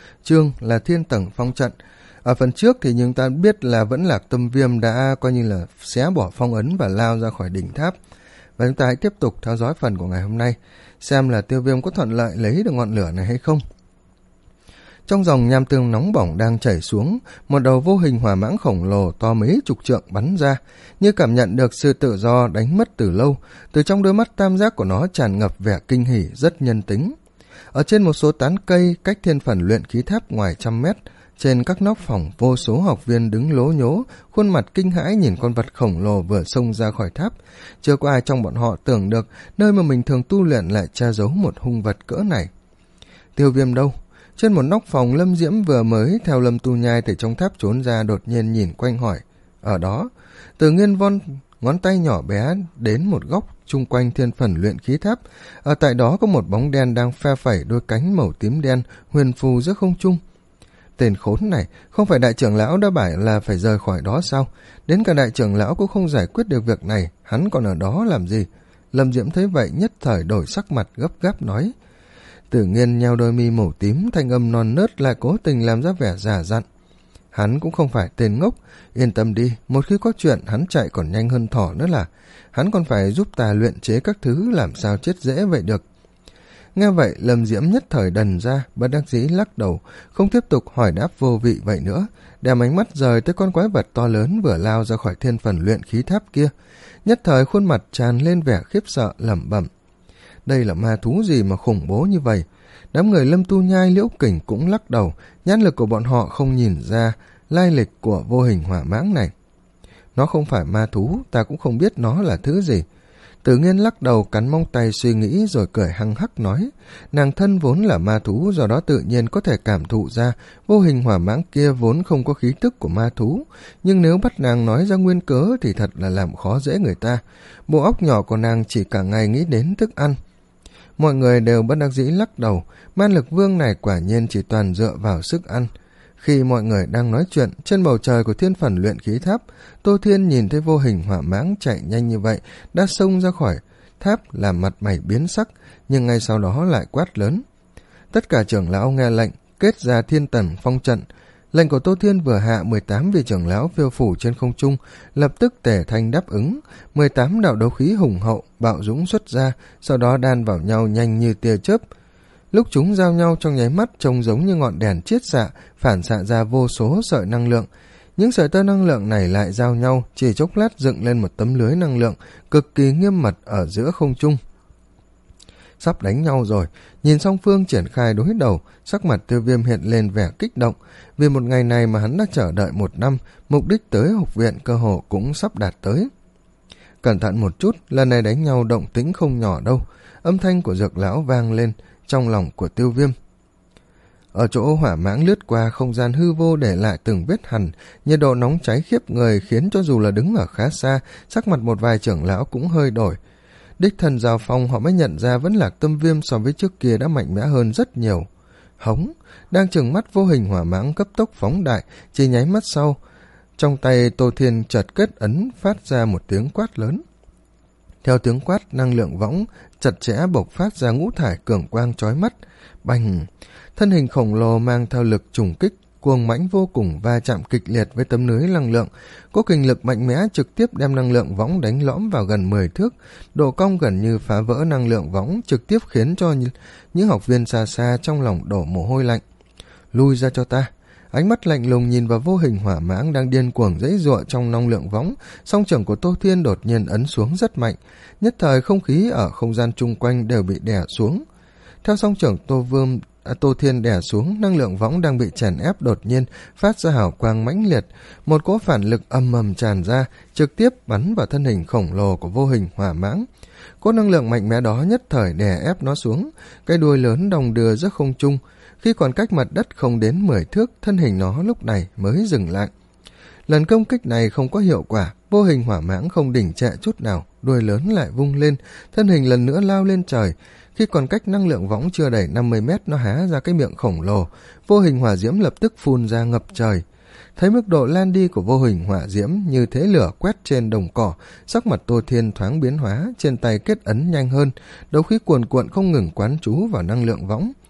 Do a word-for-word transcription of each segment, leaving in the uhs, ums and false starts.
chương là Thiên Tầng Phong Trận. Ở phần trước thì chúng ta biết là Vẫn Lạc Tâm Viêm đã coi như là xé bỏ phong ấn và lao ra khỏi đỉnh tháp. Và chúng ta hãy tiếp tục theo dõi phần của ngày hôm nay, xem là Tiêu Viêm có thuận lợi lấy được ngọn lửa này hay không. Trong dòng nham tương nóng bỏng đang chảy xuống, một đầu vô hình hỏa mãng khổng lồ to mấy chục trượng bắn ra, như cảm nhận được sự tự do đánh mất từ lâu. Từ trong đôi mắt tam giác của nó tràn ngập vẻ kinh hỉ rất nhân tính. Ở trên một số tán cây cách thiên phần luyện khí tháp ngoài trăm mét, trên các nóc phòng vô số học viên đứng lố nhố, khuôn mặt kinh hãi nhìn con vật khổng lồ vừa xông ra khỏi tháp. Chưa có ai trong bọn họ tưởng được nơi mà mình thường tu luyện lại che giấu một hung vật cỡ này. Tiêu Viêm đâu? Trên một nóc phòng, Lâm Diễm vừa mới theo Lâm Tu Nhai từ trong tháp trốn ra, đột nhiên nhìn quanh hỏi. Ở đó, Từ Nghiên von ngón tay nhỏ bé đến một góc chung quanh thiên phần luyện khí tháp. Ở tại đó có một bóng đen đang phe phẩy đôi cánh màu tím đen huyền phù giữa không trung. Tên khốn này, không phải đại trưởng lão đã bảo là phải rời khỏi đó sao? Đến cả đại trưởng lão cũng không giải quyết được việc này, hắn còn ở đó làm gì? Lâm Diễm thấy vậy nhất thời đổi sắc mặt, gấp gáp nói. Tử Nghiên nheo đôi mi màu tím, thanh âm non nớt lại cố tình làm ra vẻ già dặn. Hắn cũng không phải tên ngốc, yên tâm đi, một khi có chuyện hắn chạy còn nhanh hơn thỏ nữa là. Hắn còn phải giúp ta luyện chế các thứ, làm sao chết dễ vậy được. Nghe vậy, Lâm Diễm nhất thời đần ra, bất đắc dĩ lắc đầu, không tiếp tục hỏi đáp vô vị vậy nữa, đem ánh mắt rời tới con quái vật to lớn vừa lao ra khỏi thiên phần luyện khí tháp kia. Nhất thời khuôn mặt tràn lên vẻ khiếp sợ, lẩm bẩm. Đây là ma thú gì mà khủng bố như vậy? Đám người Lâm Tu Nhai, Liễu Kình cũng lắc đầu, nhãn lực của bọn họ không nhìn ra lai lịch của vô hình hỏa mãng này. Nó không phải ma thú, ta cũng không biết nó là thứ gì. Tử Nghiên lắc đầu, cắn móng tay suy nghĩ rồi cười hăng hắc nói. Nàng thân vốn là ma thú, do đó tự nhiên có thể cảm thụ ra vô hình hỏa mãng kia vốn không có khí tức của ma thú. Nhưng nếu bắt nàng nói ra nguyên cớ thì thật là làm khó dễ người ta. Bộ óc nhỏ của nàng chỉ cả ngày nghĩ đến thức ăn. Mọi người đều bất đắc dĩ lắc đầu, man lực vương này quả nhiên chỉ toàn dựa vào sức ăn. Khi mọi người đang nói chuyện, trên bầu trời của thiên phần luyện khí tháp, Tô Thiên nhìn thấy vô hình hỏa mãng chạy nhanh như vậy, đã xông ra khỏi tháp làm mặt mày biến sắc, nhưng ngay sau đó lại quát lớn. Tất cả trưởng lão nghe lệnh, kết ra thiên tầng phong trận. Lệnh của Tô Thiên vừa hạ, mười tám vị trưởng lão phiêu phủ trên không trung, lập tức tề thanh đáp ứng. mười tám đạo đấu khí hùng hậu, bạo dũng xuất ra, sau đó đan vào nhau nhanh như tia chớp. Lúc chúng giao nhau trong nháy mắt trông giống như ngọn đèn chiết xạ, phản xạ ra vô số sợi năng lượng. Những sợi tơ năng lượng này lại giao nhau, chỉ chốc lát dựng lên một tấm lưới năng lượng cực kỳ nghiêm mật ở giữa không trung. Sắp đánh nhau rồi, nhìn song phương triển khai đối đầu, sắc mặt Tiêu Viêm hiện lên vẻ kích động. Vì một ngày này mà hắn đã chờ đợi một năm, mục đích tới học viện cơ hồ cũng sắp đạt tới. Cẩn thận một chút, lần này đánh nhau động tĩnh không nhỏ đâu. Âm thanh của Dược lão vang lên trong lòng của Tiêu Viêm. Ở chỗ hỏa mãng lướt qua, không gian hư vô để lại từng vết hằn, nhiệt độ nóng cháy khiếp người khiến cho dù là đứng ở khá xa, sắc mặt một vài trưởng lão cũng hơi đổi. Đích thân giao phong họ mới nhận ra Vẫn Lạc Tâm Viêm so với trước kia đã mạnh mẽ hơn rất nhiều. Hống, đang trừng mắt vô hình hỏa mãng cấp tốc phóng đại, chỉ nháy mắt sau, trong tay Tô Thiên chợt kết ấn phát ra một tiếng quát lớn. Theo tiếng quát, năng lượng võng chặt chẽ bộc phát ra ngũ thải cường quang chói mắt. Bành! Thân hình khổng lồ mang theo lực trùng kích cuồng mãnh vô cùng va chạm kịch liệt với tấm lưới năng lượng, có kình lực mạnh mẽ trực tiếp đem năng lượng võng đánh lõm vào gần mười thước, độ cong gần như phá vỡ năng lượng võng, trực tiếp khiến cho những học viên xa xa trong lòng đổ mồ hôi lạnh. Lui ra cho ta! Ánh mắt lạnh lùng nhìn vào vô hình hỏa mãng đang điên cuồng giãy giụa trong năng lượng võng, song trưởng của Tô Thiên đột nhiên ấn xuống rất mạnh, nhất thời không khí ở không gian chung quanh đều bị đè xuống. Theo song trưởng Tô Vương À, Tô Thiên đè xuống, năng lượng võng đang bị chèn ép đột nhiên phát ra hào quang mãnh liệt, một cỗ phản lực âm ầm tràn ra, trực tiếp bắn vào thân hình khổng lồ của vô hình hỏa mãng. Cỗ năng lượng mạnh mẽ đó nhất thời đè ép nó xuống, cái đuôi lớn đong đưa giữa không trung, khi còn cách mặt đất không đến mười thước, thân hình nó lúc này mới dừng lại. Lần công kích này không có hiệu quả, vô hình hỏa mãng không đỉnh trệ chút nào, đuôi lớn lại vung lên, thân hình lần nữa lao lên trời. Khi còn cách năng lượng võng chưa đầy năm mươi mét, nó há ra cái miệng khổng lồ, vô hình hỏa diễm lập tức phun ra ngập trời. Thấy mức độ lan đi của vô hình hỏa diễm như thế lửa quét trên đồng cỏ, sắc mặt Tô Thiên thoáng biến hóa, trên tay kết ấn nhanh hơn, đấu khí cuồn cuộn không ngừng quán trú vào năng lượng võng.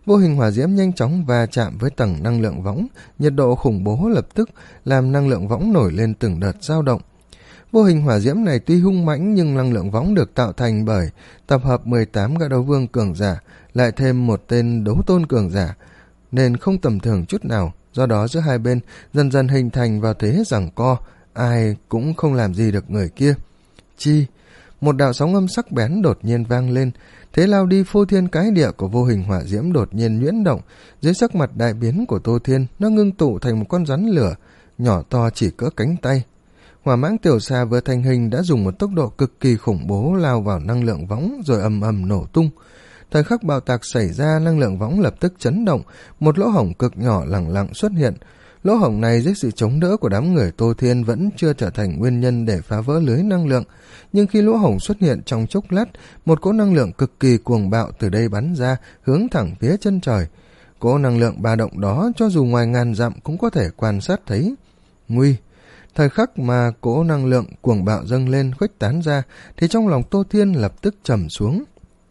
Vô hình hỏa diễm nhanh chóng va chạm với tầng năng lượng võng, nhiệt độ khủng bố lập tức làm năng lượng võng nổi lên từng đợt dao động. Vô hình hỏa diễm này tuy hung mãnh nhưng năng lượng võng được tạo thành bởi tập hợp mười tám gã đấu vương cường giả, lại thêm một tên đấu tôn cường giả, nên không tầm thường chút nào. Do đó giữa hai bên dần dần hình thành vào thế giằng co, ai cũng không làm gì được người kia. Chi, một đạo sóng âm sắc bén đột nhiên vang lên, thế lao đi phô thiên cái địa của vô hình hỏa diễm đột nhiên nhuyễn động. Dưới sắc mặt đại biến của Tô Thiên, nó ngưng tụ thành một con rắn lửa nhỏ to chỉ cỡ cánh tay. Hỏa mãng tiểu xà vừa thành hình đã dùng một tốc độ cực kỳ khủng bố lao vào năng lượng võng rồi ầm ầm nổ tung. Thời khắc bạo tạc xảy ra, năng lượng võng lập tức chấn động, một lỗ hổng cực nhỏ lẳng lặng xuất hiện. Lỗ hổng này dưới sự chống đỡ của đám người Tô Thiên vẫn chưa trở thành nguyên nhân để phá vỡ lưới năng lượng, nhưng khi lỗ hổng xuất hiện trong chốc lát, một cỗ năng lượng cực kỳ cuồng bạo từ đây bắn ra, hướng thẳng phía chân trời. Cỗ năng lượng ba động đó cho dù ngoài ngàn dặm cũng có thể quan sát thấy. Nguy! Thời khắc mà cỗ năng lượng cuồng bạo dâng lên khuếch tán ra, thì trong lòng Tô Thiên lập tức trầm xuống.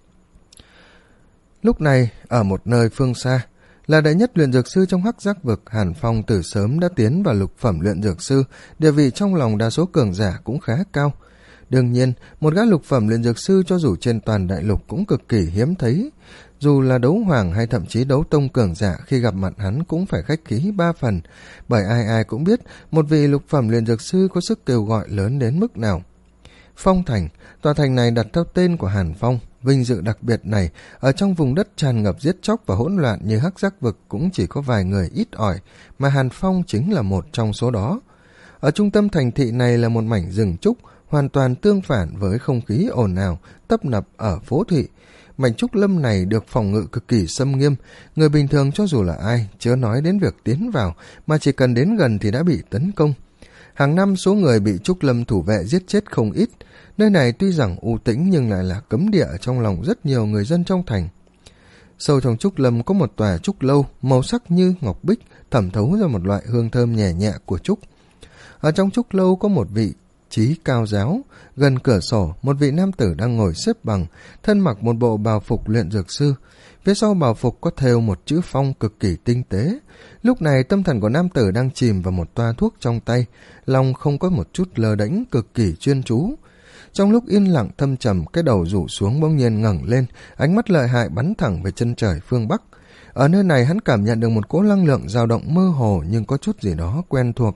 Lúc này, ở một nơi phương xa, là đệ nhất luyện dược sư trong Hắc Giác vực, Hàn Phong từ sớm đã tiến vào lục phẩm luyện dược sư, địa vị trong lòng đa số cường giả cũng khá cao. Đương nhiên, một gã lục phẩm luyện dược sư cho dù trên toàn đại lục cũng cực kỳ hiếm thấy. Dù là đấu hoàng hay thậm chí đấu tông cường giả, khi gặp mặt hắn cũng phải khách khí ba phần, bởi ai ai cũng biết một vị lục phẩm luyện dược sư có sức kêu gọi lớn đến mức nào. Phong Thành, tòa thành này đặt theo tên của Hàn Phong. Vinh dự đặc biệt này, ở trong vùng đất tràn ngập giết chóc và hỗn loạn như Hắc Giác vực cũng chỉ có vài người ít ỏi, mà Hàn Phong chính là một trong số đó. Ở trung tâm thành thị này là một mảnh rừng trúc, hoàn toàn tương phản với không khí ồn ào, tấp nập ở phố thị. Mảnh trúc lâm này được phòng ngự cực kỳ xâm nghiêm, người bình thường cho dù là ai, chớ nói đến việc tiến vào, mà chỉ cần đến gần thì đã bị tấn công. Hàng năm số người bị trúc lâm thủ vệ giết chết không ít. Nơi này tuy rằng u tĩnh nhưng lại là cấm địa trong lòng rất nhiều người dân trong thành. Sâu trong trúc lâm có một tòa trúc lâu, màu sắc như ngọc bích, thẩm thấu ra một loại hương thơm nhẹ nhẹ của trúc. Ở trong trúc lâu có một vị trí cao giáo, gần cửa sổ một vị nam tử đang ngồi xếp bằng, thân mặc một bộ bào phục luyện dược sư. Phía sau bào phục có thêu một chữ phong cực kỳ tinh tế. Lúc này tâm thần của nam tử đang chìm vào một toa thuốc trong tay, lòng không có một chút lơ đễnh, cực kỳ chuyên chú. Trong lúc yên lặng thâm trầm, cái đầu rủ xuống bỗng nhiên ngẩng lên, ánh mắt lợi hại bắn thẳng về chân trời phương Bắc. Ở nơi này hắn cảm nhận được một cỗ năng lượng dao động mơ hồ nhưng có chút gì đó quen thuộc.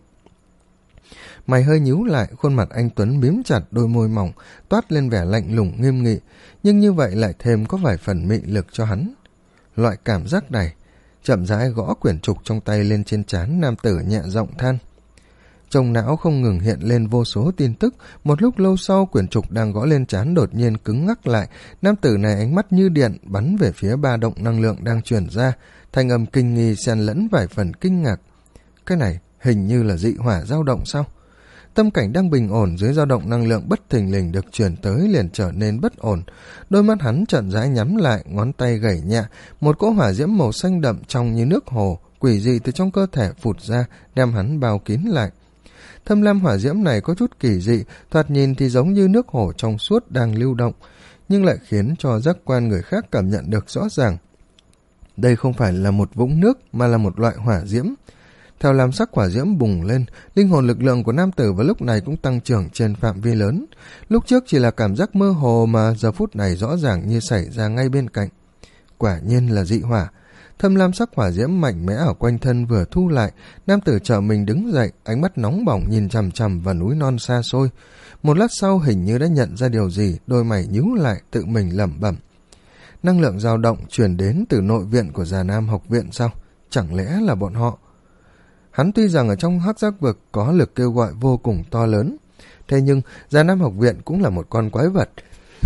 Mày hơi nhíu lại, khuôn mặt anh tuấn mím chặt, đôi môi mỏng toát lên vẻ lạnh lùng nghiêm nghị, nhưng như vậy lại thêm có vài phần mị lực cho hắn. Loại cảm giác này, chậm rãi gõ quyển trục trong tay lên trên trán, nam tử nhẹ giọng than. Trong não không ngừng hiện lên vô số tin tức. Một lúc lâu sau, quyển trục đang gõ lên trán đột nhiên cứng ngắc lại. Nam tử này ánh mắt như điện bắn về phía ba động năng lượng đang truyền ra, thanh âm kinh nghi xen lẫn vài phần kinh ngạc. Cái này hình như là dị hỏa dao động sao? Tâm cảnh đang bình ổn dưới dao động năng lượng bất thình lình được truyền tới liền trở nên bất ổn. Đôi mắt hắn chậm rãi nhắm lại, ngón tay gảy nhẹ, một cỗ hỏa diễm màu xanh đậm trong như nước hồ quỷ dị từ trong cơ thể phụt ra, đem hắn bao kín lại. Thâm lam hỏa diễm này có chút kỳ dị, thoạt nhìn thì giống như nước hồ trong suốt đang lưu động, nhưng lại khiến cho giác quan người khác cảm nhận được rõ ràng. Đây không phải là một vũng nước mà là một loại hỏa diễm. Theo lam sắc hỏa diễm bùng lên, linh hồn lực lượng của nam tử vào lúc này cũng tăng trưởng trên phạm vi lớn. Lúc trước chỉ là cảm giác mơ hồ mà giờ phút này rõ ràng như xảy ra ngay bên cạnh. Quả nhiên là dị hỏa. Thâm lam sắc hỏa diễm mạnh mẽ ở quanh thân vừa thu lại, nam tử trợ mình đứng dậy, ánh mắt nóng bỏng nhìn chằm chằm vào núi non xa xôi. Một lát sau hình như đã nhận ra điều gì, đôi mày nhíu lại, tự mình lẩm bẩm. Năng lượng dao động truyền đến từ nội viện của Già Nam học viện sao? Chẳng lẽ là bọn họ? Hắn tuy rằng ở trong Hắc Giác vực có lực kêu gọi vô cùng to lớn, thế nhưng Già Nam học viện cũng là một con quái vật.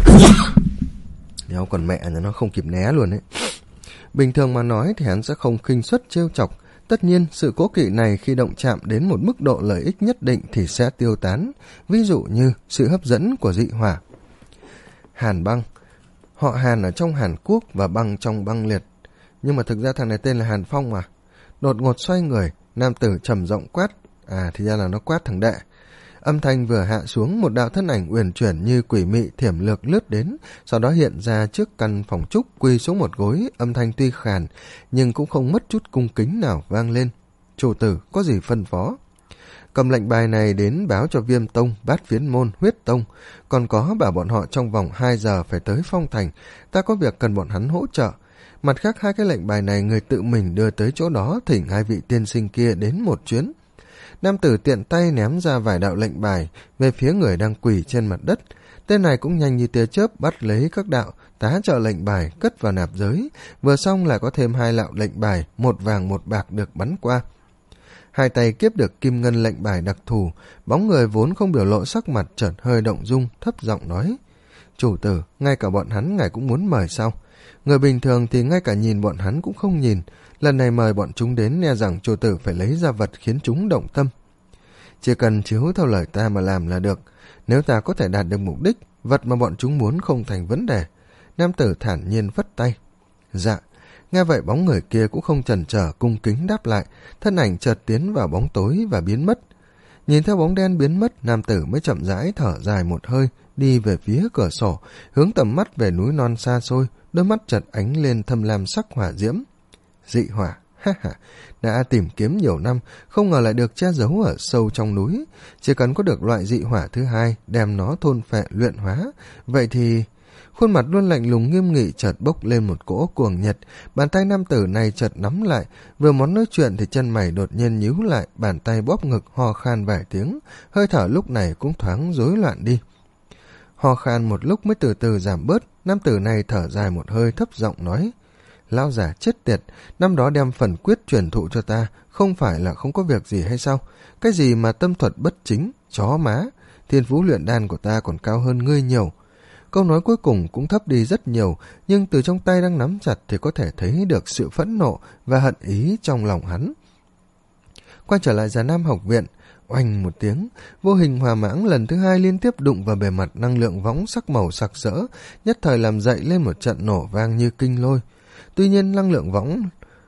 Nếu còn mẹ nó không kịp né luôn ấy. Bình thường mà nói thì hắn sẽ không khinh suất trêu chọc. Tất nhiên, sự cố kỵ này khi động chạm đến một mức độ lợi ích nhất định thì sẽ tiêu tán, ví dụ như sự hấp dẫn của dị hỏa. Hàn Băng, họ Hàn ở trong Hàn Quốc và Băng trong Băng Liệt. Nhưng mà thực ra thằng này tên là Hàn Phong mà. Đột ngột xoay người, nam tử trầm giọng quát. À thì ra là nó quát thằng đệ. Âm thanh vừa hạ xuống, một đạo thân ảnh uyển chuyển như quỷ mị thiểm lược lướt đến, sau đó hiện ra trước căn phòng trúc, quỳ xuống một gối. Âm thanh tuy khàn nhưng cũng không mất chút cung kính nào vang lên. Chủ tử, có gì phân phó? Cầm lệnh bài này đến báo cho Viêm Tông, Bát Phiến Môn, Huyết Tông, còn có bảo bọn họ trong vòng hai giờ phải tới Phong Thành, ta có việc cần bọn hắn hỗ trợ. Mặt khác, hai cái lệnh bài này người tự mình đưa tới chỗ đó, thỉnh hai vị tiên sinh kia đến một chuyến. Nam tử tiện tay ném ra vài đạo lệnh bài về phía người đang quỳ trên mặt đất. Tên này cũng nhanh như tia chớp bắt lấy các đạo, tá trợ lệnh bài, cất vào nạp giới. Vừa xong lại có thêm hai lạo lệnh bài, một vàng một bạc được bắn qua. Hai tay kiếp được kim ngân lệnh bài đặc thù, bóng người vốn không biểu lộ sắc mặt chợt hơi động dung, thấp giọng nói: Chủ tử, ngay cả bọn hắn ngài cũng muốn mời sao? Người bình thường thì ngay cả nhìn bọn hắn cũng không nhìn, lần này mời bọn chúng đến e rằng chủ tử phải lấy ra vật khiến chúng động tâm. Chỉ cần chiếu theo lời ta mà làm là được, nếu ta có thể đạt được mục đích, vật mà bọn chúng muốn không thành vấn đề. Nam tử thản nhiên vất tay. Dạ. Nghe vậy bóng người kia cũng không chần chờ, cung kính đáp lại, thân ảnh chợt tiến vào bóng tối và biến mất. Nhìn theo bóng đen biến mất, nam tử mới chậm rãi thở dài một hơi, đi về phía cửa sổ, hướng tầm mắt về núi non xa xôi, đôi mắt chợt ánh lên thâm lam sắc hỏa diễm. Dị hỏa, ha ha, đã tìm kiếm nhiều năm, không ngờ lại được che giấu ở sâu trong núi. Chỉ cần có được loại dị hỏa thứ hai, đem nó thôn phệ luyện hóa, vậy thì... Khuôn mặt luôn lạnh lùng nghiêm nghị chợt bốc lên một cỗ cuồng nhiệt, bàn tay nam tử này chợt nắm lại, vừa muốn nói chuyện thì chân mày đột nhiên nhíu lại, bàn tay bóp ngực ho khan vài tiếng, hơi thở lúc này cũng thoáng rối loạn đi. Ho khan một lúc mới từ từ giảm bớt, nam tử này thở dài một hơi thấp giọng nói: Lão già chết tiệt, năm đó đem phần quyết truyền thụ cho ta, không phải là không có việc gì hay sao? Cái gì mà tâm thuật bất chính, chó má, thiên phú luyện đan của ta còn cao hơn ngươi nhiều. Câu nói cuối cùng cũng thấp đi rất nhiều, nhưng từ trong tay đang nắm chặt thì có thể thấy được sự phẫn nộ và hận ý trong lòng hắn. Quay trở lại Già Nam học viện, oanh một tiếng, vô hình hỏa mãng lần thứ hai liên tiếp đụng vào bề mặt năng lượng võng sắc màu sặc sỡ, nhất thời làm dậy lên một trận nổ vang như kinh lôi. Tuy nhiên năng lượng võng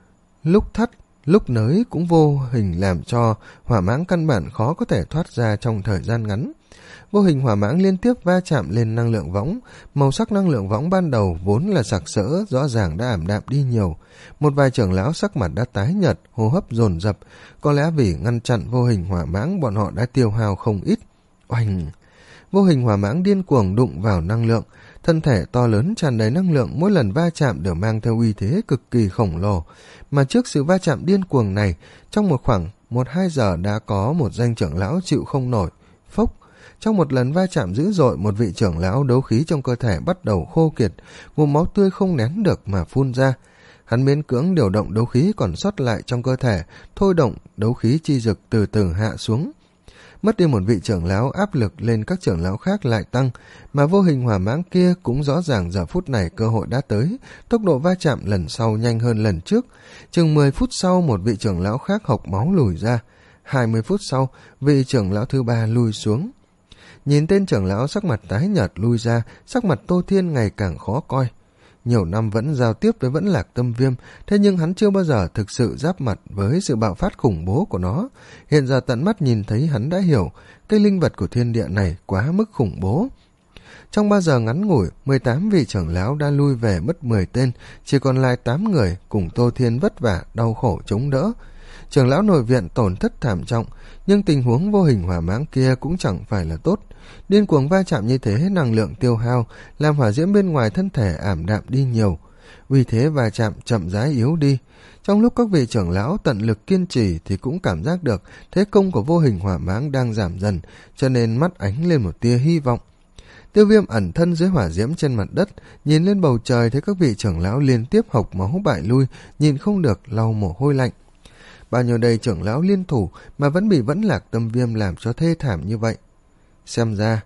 lúc thắt, lúc nới cũng vô hình làm cho hỏa mãng căn bản khó có thể thoát ra trong thời gian ngắn. Vô hình hỏa mãng liên tiếp va chạm lên năng lượng võng, màu sắc năng lượng võng ban đầu vốn là sặc sỡ rõ ràng đã ảm đạm đi nhiều. Một vài trưởng lão sắc mặt đã tái nhợt, hô hấp dồn dập, có lẽ vì ngăn chặn vô hình hỏa mãng bọn họ đã tiêu hao không ít. Oanh! Vô hình hỏa mãng điên cuồng đụng vào năng lượng, thân thể to lớn tràn đầy năng lượng, mỗi lần va chạm đều mang theo uy thế cực kỳ khổng lồ. Mà trước sự va chạm điên cuồng này, trong một khoảng một hai giờ đã có một danh trưởng lão chịu không nổi. Phốc! Trong một lần va chạm dữ dội, một vị trưởng lão đấu khí trong cơ thể bắt đầu khô kiệt, nguồn máu tươi không nén được mà phun ra. Hắn miễn cưỡng điều động đấu khí còn sót lại trong cơ thể, thôi động đấu khí chi dực từ từ hạ xuống. Mất đi một vị trưởng lão, áp lực lên các trưởng lão khác lại tăng, mà vô hình hỏa mãng kia cũng rõ ràng giờ phút này cơ hội đã tới, tốc độ va chạm lần sau nhanh hơn lần trước. Chừng mười phút sau, một vị trưởng lão khác hộc máu lùi ra. hai mươi phút sau, vị trưởng lão thứ ba lùi xuống. Nhìn tên trưởng lão sắc mặt tái nhợt lui ra, sắc mặt Tô Thiên ngày càng khó coi. Nhiều năm vẫn giao tiếp với Vẫn Lạc Tâm Viêm, thế nhưng hắn chưa bao giờ thực sự giáp mặt với sự bạo phát khủng bố của nó. Hiện giờ tận mắt nhìn thấy hắn đã hiểu, cái linh vật của thiên địa này quá mức khủng bố. Trong ba giờ ngắn ngủi, mười tám vị trưởng lão đã lui về mất mười tên, chỉ còn lại tám người cùng Tô Thiên vất vả, đau khổ chống đỡ. Trưởng lão nội viện tổn thất thảm trọng, nhưng tình huống vô hình hỏa mãng kia cũng chẳng phải là tốt. Điên cuồng va chạm như thế, năng lượng tiêu hao, làm hỏa diễm bên ngoài thân thể ảm đạm đi nhiều. Vì thế va chạm chậm rãi yếu đi. Trong lúc các vị trưởng lão tận lực kiên trì thì cũng cảm giác được thế công của vô hình hỏa mãng đang giảm dần, cho nên mắt ánh lên một tia hy vọng. Tiêu Viêm ẩn thân dưới hỏa diễm trên mặt đất, nhìn lên bầu trời thấy các vị trưởng lão liên tiếp hộc máu bại lui, nhìn không được lau mồ hôi lạnh. Bao nhiêu đây trưởng lão liên thủ mà vẫn bị Vẫn Lạc Tâm Viêm làm cho thê thảm như vậy. Xem ra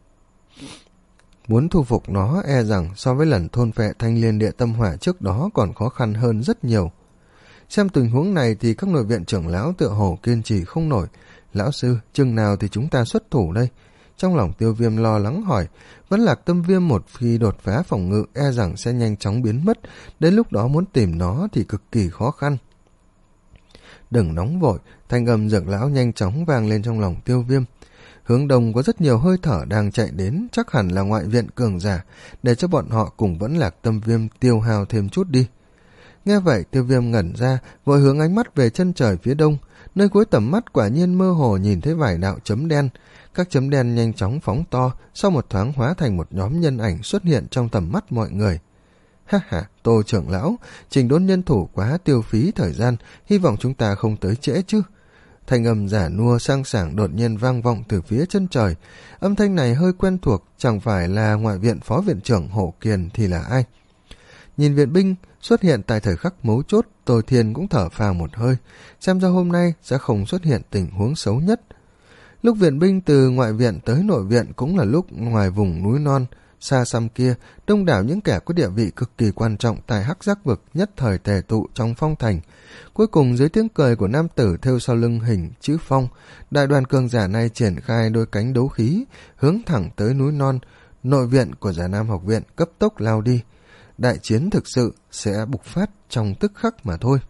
muốn thu phục nó e rằng so với lần thôn phệ Thanh Liên Địa Tâm Hỏa trước đó còn khó khăn hơn rất nhiều. Xem tình huống này thì các nội viện trưởng lão tựa hồ kiên trì không nổi. Lão sư, chừng nào thì chúng ta xuất thủ đây? Trong lòng Tiêu Viêm lo lắng hỏi. Vẫn Lạc Tâm Viêm một khi đột phá phòng ngự e rằng sẽ nhanh chóng biến mất, đến lúc đó muốn tìm nó thì cực kỳ khó khăn. Đừng nóng vội, thanh âm Dược lão nhanh chóng vang lên trong lòng Tiêu Viêm. Hướng đông có rất nhiều hơi thở đang chạy đến, chắc hẳn là ngoại viện cường giả, để cho bọn họ cùng Vẫn Lạc Tâm Viêm tiêu hao thêm chút đi. Nghe vậy, Tiêu Viêm ngẩn ra, vội hướng ánh mắt về chân trời phía đông, nơi cuối tầm mắt quả nhiên mơ hồ nhìn thấy vài đạo chấm đen. Các chấm đen nhanh chóng phóng to, sau một thoáng hóa thành một nhóm nhân ảnh xuất hiện trong tầm mắt mọi người. Ha ha, Tô trưởng lão, trình đốn nhân thủ quá tiêu phí thời gian, hy vọng chúng ta không tới trễ chứ. Thanh âm giả nua sang sảng đột nhiên vang vọng từ phía chân trời. Âm thanh này hơi quen thuộc, chẳng phải là ngoại viện phó viện trưởng Hổ Kiền thì là ai? Nhìn viện binh xuất hiện tại thời khắc mấu chốt, Tô Thiên cũng thở phào một hơi, xem ra hôm nay sẽ không xuất hiện tình huống xấu nhất. Lúc viện binh từ ngoại viện tới nội viện cũng là lúc ngoài vùng núi non xa xăm kia, đông đảo những kẻ có địa vị cực kỳ quan trọng tại Hắc Giác vực nhất thời tề tụ trong phong thành. Cuối cùng dưới tiếng cười của nam tử thêu sau lưng hình chữ phong, đại đoàn cường giả này triển khai đôi cánh đấu khí, hướng thẳng tới núi non, nội viện của Già Nam học viện cấp tốc lao đi. Đại chiến thực sự sẽ bùng phát trong tức khắc mà thôi.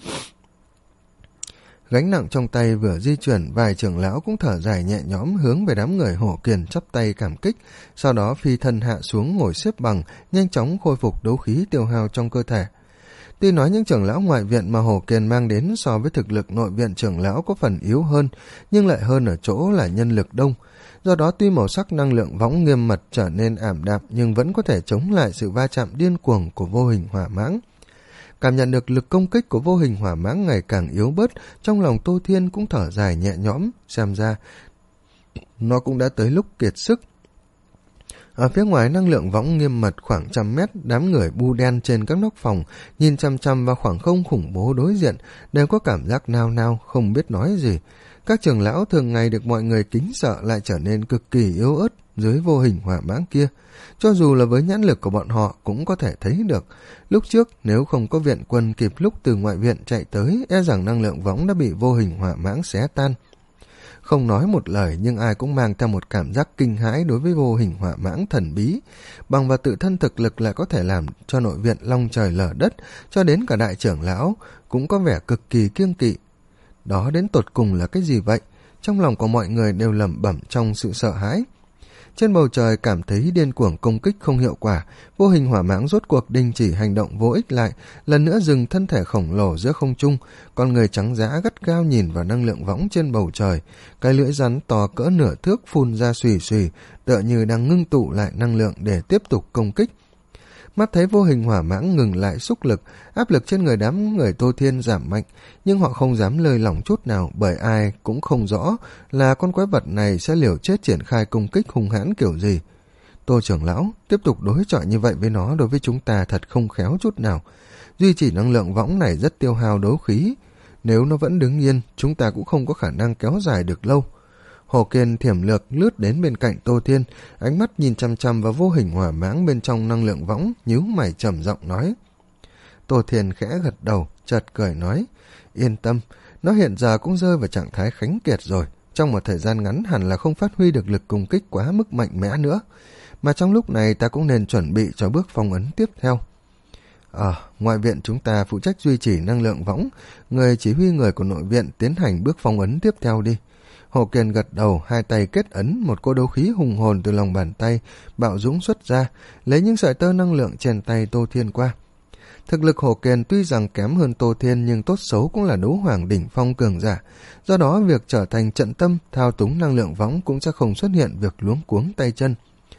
Gánh nặng trong tay vừa di chuyển, vài trưởng lão cũng thở dài nhẹ nhõm hướng về đám người Hổ Kiền chắp tay cảm kích, sau đó phi thân hạ xuống ngồi xếp bằng, nhanh chóng khôi phục đấu khí tiêu hao trong cơ thể. Tuy nói những trưởng lão ngoại viện mà Hổ Kiền mang đến so với thực lực nội viện trưởng lão có phần yếu hơn, nhưng lại hơn ở chỗ là nhân lực đông. Do đó tuy màu sắc năng lượng võng nghiêm mật trở nên ảm đạm nhưng vẫn có thể chống lại sự va chạm điên cuồng của vô hình hỏa mãng. Cảm nhận được lực công kích của vô hình hỏa mãng ngày càng yếu bớt, trong lòng Tô Thiên cũng thở dài nhẹ nhõm, xem ra nó cũng đã tới lúc kiệt sức. Ở phía ngoài năng lượng võng nghiêm mật khoảng trăm mét, đám người bu đen trên các nóc phòng nhìn chăm chăm vào khoảng không khủng bố đối diện, đều có cảm giác nao nao không biết nói gì. Các trưởng lão thường ngày được mọi người kính sợ lại trở nên cực kỳ yếu ớt dưới vô hình hỏa mãng kia. Cho dù là với nhãn lực của bọn họ cũng có thể thấy được, lúc trước nếu không có viện quân kịp lúc từ ngoại viện chạy tới, e rằng năng lượng võng đã bị vô hình hỏa mãng xé tan. Không nói một lời nhưng ai cũng mang theo một cảm giác kinh hãi đối với vô hình hỏa mãng thần bí, bằng vào tự thân thực lực lại có thể làm cho nội viện long trời lở đất, cho đến cả đại trưởng lão cũng có vẻ cực kỳ kiêng kỵ. Đó đến tột cùng là cái gì vậy? Trong lòng của mọi người đều lẩm bẩm trong sự sợ hãi. Trên bầu trời cảm thấy điên cuồng công kích không hiệu quả, vô hình hỏa mãng rốt cuộc đình chỉ hành động vô ích lại, lần nữa dừng thân thể khổng lồ giữa không trung, con người trắng dã gắt gao nhìn vào năng lượng võng trên bầu trời, cái lưỡi rắn to cỡ nửa thước phun ra xùy xùy, tựa như đang ngưng tụ lại năng lượng để tiếp tục công kích. Mắt thấy vô hình hỏa mãng ngừng lại xúc lực, áp lực trên người đám người Tô Thiên giảm mạnh, nhưng họ không dám lơi lỏng chút nào, bởi ai cũng không rõ là con quái vật này sẽ liều chết triển khai công kích hung hãn kiểu gì. Tô trưởng lão, tiếp tục đối chọi như vậy với nó đối với chúng ta thật không khéo chút nào. Duy trì năng lượng võng này rất tiêu hao đấu khí. Nếu nó vẫn đứng yên, chúng ta cũng không có khả năng kéo dài được lâu. Hồ Kiên thiểm lược lướt đến bên cạnh Tô Thiên, ánh mắt nhìn chăm chăm vào vô hình hỏa mãng bên trong năng lượng võng, nhíu mày trầm giọng nói. Tô Thiên khẽ gật đầu, chợt cười nói, yên tâm, nó hiện giờ cũng rơi vào trạng thái khánh kiệt rồi, trong một thời gian ngắn hẳn là không phát huy được lực công kích quá mức mạnh mẽ nữa, mà trong lúc này ta cũng nên chuẩn bị cho bước phong ấn tiếp theo. Ờ, à, ngoại viện chúng ta phụ trách duy trì năng lượng võng, người chỉ huy người của nội viện tiến hành bước phong ấn tiếp theo đi. Hồ Kiền gật đầu, hai tay kết ấn, một cỗ đấu khí hùng hồn từ lòng bàn tay bạo dũng xuất ra, lấy những sợi tơ năng lượng trên tay Tô Thiên qua. Thực lực Hồ Kiền tuy rằng kém hơn Tô Thiên nhưng tốt xấu cũng là đấu hoàng đỉnh phong cường giả, do đó việc trở thành trận tâm thao túng năng lượng võng cũng sẽ không xuất hiện việc luống cuống tay chân.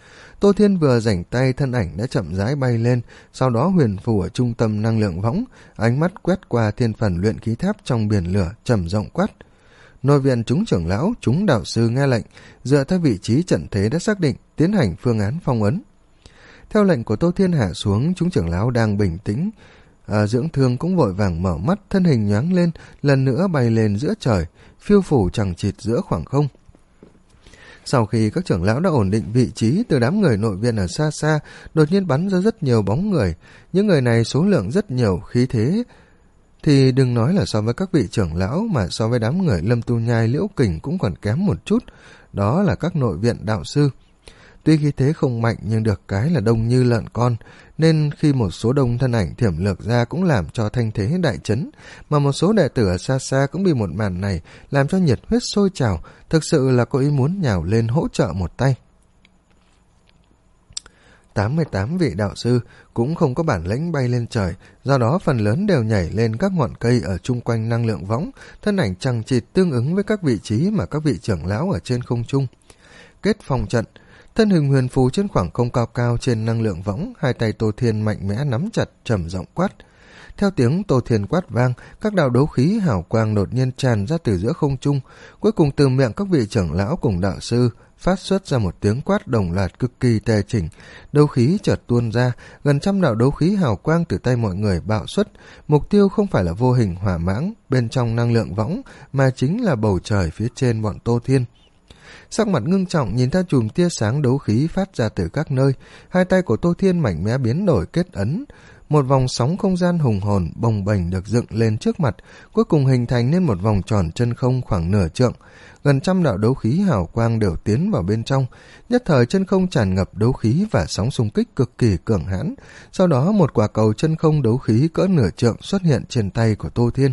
Tô Thiên vừa rảnh tay, thân ảnh đã chậm rãi bay lên, sau đó huyền phù ở trung tâm năng lượng võng, ánh mắt quét qua thiên phần luyện khí tháp trong biển lửa, trầm giọng quát. Nội viện chúng trưởng lão, chúng đạo sư nghe lệnh, dựa theo vị trí trận thế đã xác định, tiến hành phương án phong ấn. Theo lệnh của Tô Thiên hạ xuống, chúng trưởng lão đang bình tĩnh, à, dưỡng thương cũng vội vàng mở mắt, thân hình nhoáng lên, lần nữa bay lên giữa trời, phiêu phủ chằng chịt giữa khoảng không. Sau khi các trưởng lão đã ổn định vị trí, từ đám người nội viện ở xa xa đột nhiên bắn ra rất nhiều bóng người. Những người này số lượng rất nhiều, khí thế thì đừng nói là so với các vị trưởng lão, mà so với đám người Lâm Tu Nhai, Liễu Kình cũng còn kém một chút. Đó là các nội viện đạo sư. Tuy khí thế không mạnh nhưng được cái là đông như lợn con, nên khi một số đông thân ảnh thiểm lược ra cũng làm cho thanh thế đại chấn, mà một số đệ tử ở xa xa cũng bị một màn này làm cho nhiệt huyết sôi trào, thực sự là có ý muốn nhào lên hỗ trợ một tay. tám mươi tám vị đạo sư cũng không có bản lĩnh bay lên trời, do đó phần lớn đều nhảy lên các ngọn cây ở chung quanh năng lượng võng, thân ảnh chằng chịt tương ứng với các vị trí mà các vị trưởng lão ở trên không trung. Kết phong trận, thân hình huyền phù trên khoảng không cao cao trên năng lượng võng, hai tay Tô Thiên mạnh mẽ nắm chặt, trầm giọng quát. Theo tiếng Tô Thiên quát vang, các đạo đấu khí hào quang đột nhiên tràn ra từ giữa không trung, cuối cùng từ miệng các vị trưởng lão cùng đạo sư phát xuất ra một tiếng quát đồng loạt cực kỳ tề chỉnh. Đấu khí chợt tuôn ra, gần trăm đạo đấu khí hào quang từ tay mọi người bạo xuất, mục tiêu không phải là vô hình hỏa mãng bên trong năng lượng võng, mà chính là bầu trời phía trên bọn Tô Thiên. Sắc mặt ngưng trọng nhìn theo chùm tia sáng đấu khí phát ra từ các nơi, hai tay của Tô Thiên mạnh mẽ biến đổi kết ấn, một vòng sóng không gian hùng hồn bồng bềnh được dựng lên trước mặt, cuối cùng hình thành nên một vòng tròn chân không khoảng nửa trượng. Gần trăm đạo đấu khí hào quang đều tiến vào bên trong, nhất thời chân không tràn ngập đấu khí và sóng xung kích cực kỳ cường hãn. Sau đó một quả cầu chân không đấu khí cỡ nửa trượng xuất hiện trên tay của Tô Thiên.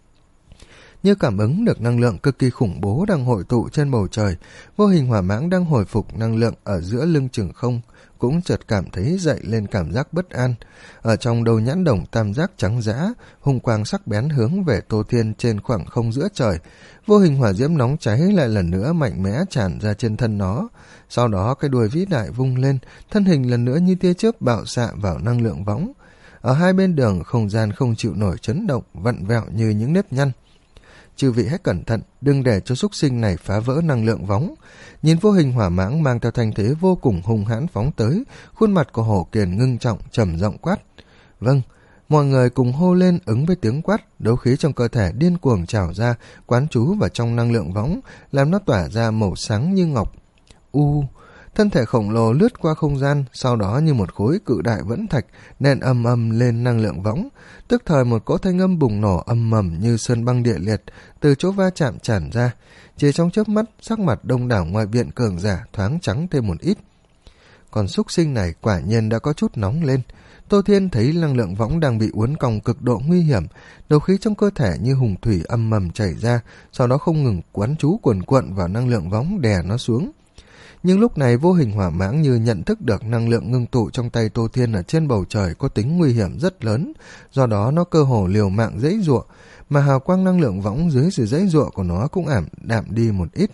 Như cảm ứng được năng lượng cực kỳ khủng bố đang hội tụ trên bầu trời, vô hình hỏa mãng đang hồi phục năng lượng ở giữa lưng chừng không cũng chợt cảm thấy dậy lên cảm giác bất an. Ở trong đầu nhãn đồng tam giác trắng dã, hung quang sắc bén hướng về Tô Thiên trên khoảng không giữa trời. Vô hình hỏa diễm nóng cháy lại lần nữa mạnh mẽ tràn ra trên thân nó. Sau đó cái đuôi vĩ đại vung lên, thân hình lần nữa như tia chớp bạo xạ vào năng lượng võng. Ở hai bên đường không gian không chịu nổi chấn động, vặn vẹo như những nếp nhăn. Chư vị hãy cẩn thận, đừng để cho súc sinh này phá vỡ năng lượng võng. Nhìn vô hình hỏa mãng mang theo thanh thế vô cùng hung hãn phóng tới, khuôn mặt của Hổ Kiền ngưng trọng trầm giọng quát. Vâng, mọi người cùng hô lên ứng với tiếng quát, đấu khí trong cơ thể điên cuồng trào ra, quán trú vào trong năng lượng võng, làm nó tỏa ra màu sáng như ngọc. U, thân thể khổng lồ lướt qua không gian, sau đó như một khối cự đại vẫn thạch nện ầm ầm lên năng lượng võng. Tức thời một cỗ thanh âm bùng nổ âm mầm như sơn băng địa liệt từ chỗ va chạm tràn ra. Chỉ trong chớp mắt, sắc mặt đông đảo ngoại viện cường giả thoáng trắng thêm một ít. Còn súc sinh này quả nhiên đã có chút nóng lên. Tô Thiên thấy năng lượng võng đang bị uốn cong cực độ nguy hiểm, đấu khí trong cơ thể như hùng thủy âm mầm chảy ra, sau đó không ngừng quán trú cuồn cuộn vào năng lượng võng đè nó xuống. Nhưng lúc này vô hình hỏa mãng như nhận thức được năng lượng ngưng tụ trong tay Tô Thiên ở trên bầu trời có tính nguy hiểm rất lớn, do đó nó cơ hồ liều mạng giãy giụa, mà hào quang năng lượng võng dưới sự giãy giụa của nó cũng ảm đạm đi một ít.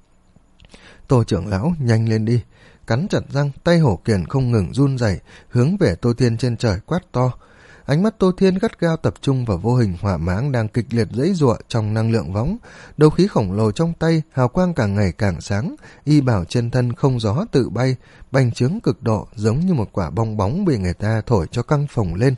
Tô trưởng lão, nhanh lên đi! Cắn chặt răng, tay Hổ Kiền không ngừng run rẩy, hướng về Tô Thiên trên trời quát to. Ánh mắt Tô Thiên gắt gao tập trung vào vô hình hỏa mãng đang kịch liệt giãy giụa trong năng lượng võng, đấu khí khổng lồ trong tay, hào quang càng ngày càng sáng, y bảo trên thân không gió tự bay, bành trướng cực độ, giống như một quả bong bóng bị người ta thổi cho căng phồng lên.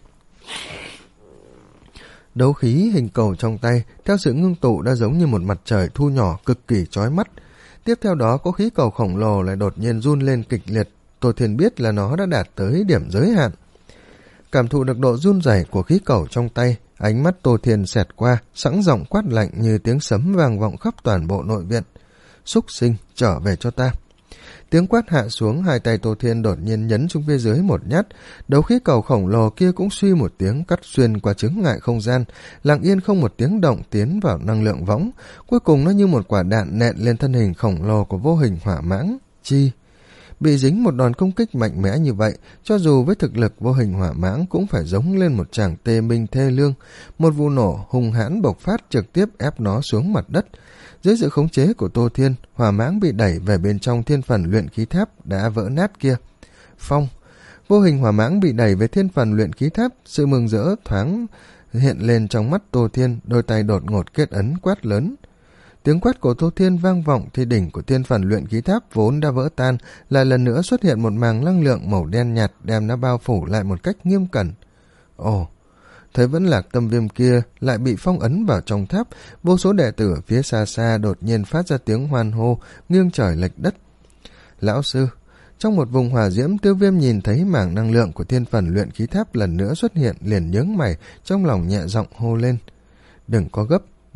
Đấu khí hình cầu trong tay, theo sự ngưng tụ đã giống như một mặt trời thu nhỏ cực kỳ chói mắt. Tiếp theo đó có khí cầu khổng lồ lại đột nhiên run lên kịch liệt, Tô Thiên biết là nó đã đạt tới điểm giới hạn. Cảm thụ được độ run rẩy của khí cầu trong tay, ánh mắt Tô Thiên xẹt qua, sẵn giọng quát lạnh như tiếng sấm vang vọng khắp toàn bộ nội viện. Súc sinh, trở về cho ta! Tiếng quát hạ xuống, hai tay Tô Thiên đột nhiên nhấn xuống phía dưới một nhát, đấu khí cầu khổng lồ kia cũng suy một tiếng cắt xuyên qua chướng ngại không gian, lặng yên không một tiếng động tiến vào năng lượng võng, cuối cùng nó như một quả đạn nện lên thân hình khổng lồ của vô hình hỏa mãng. Chi! Bị dính một đòn công kích mạnh mẽ như vậy, cho dù với thực lực vô hình hỏa mãng cũng phải giống lên một tràng tê minh thê lương. Một vụ nổ hung hãn bộc phát trực tiếp ép nó xuống mặt đất. Dưới sự khống chế của Tô Thiên, hỏa mãng bị đẩy về bên trong thiên phần luyện khí tháp đã vỡ nát kia. Phong! Vô hình hỏa mãng bị đẩy về thiên phần luyện khí tháp, sự mừng rỡ thoáng hiện lên trong mắt Tô Thiên, đôi tay đột ngột kết ấn quát lớn. Tiếng quát của Tô Thiên vang vọng thì đỉnh của thiên phần luyện khí tháp vốn đã vỡ tan, lại lần nữa xuất hiện một màng năng lượng màu đen nhạt đem nó bao phủ lại một cách nghiêm cẩn. Ồ, thấy Vẫn Lạc Tâm Viêm kia lại bị phong ấn vào trong tháp, vô số đệ tử ở phía xa xa đột nhiên phát ra tiếng hoan hô, nghiêng trời lệch đất. Lão sư! Trong một vùng hỏa diễm, Tiêu Viêm nhìn thấy mảng năng lượng của thiên phần luyện khí tháp lần nữa xuất hiện, liền nhướng mày, trong lòng nhẹ giọng hô lên. Đừng có gấp,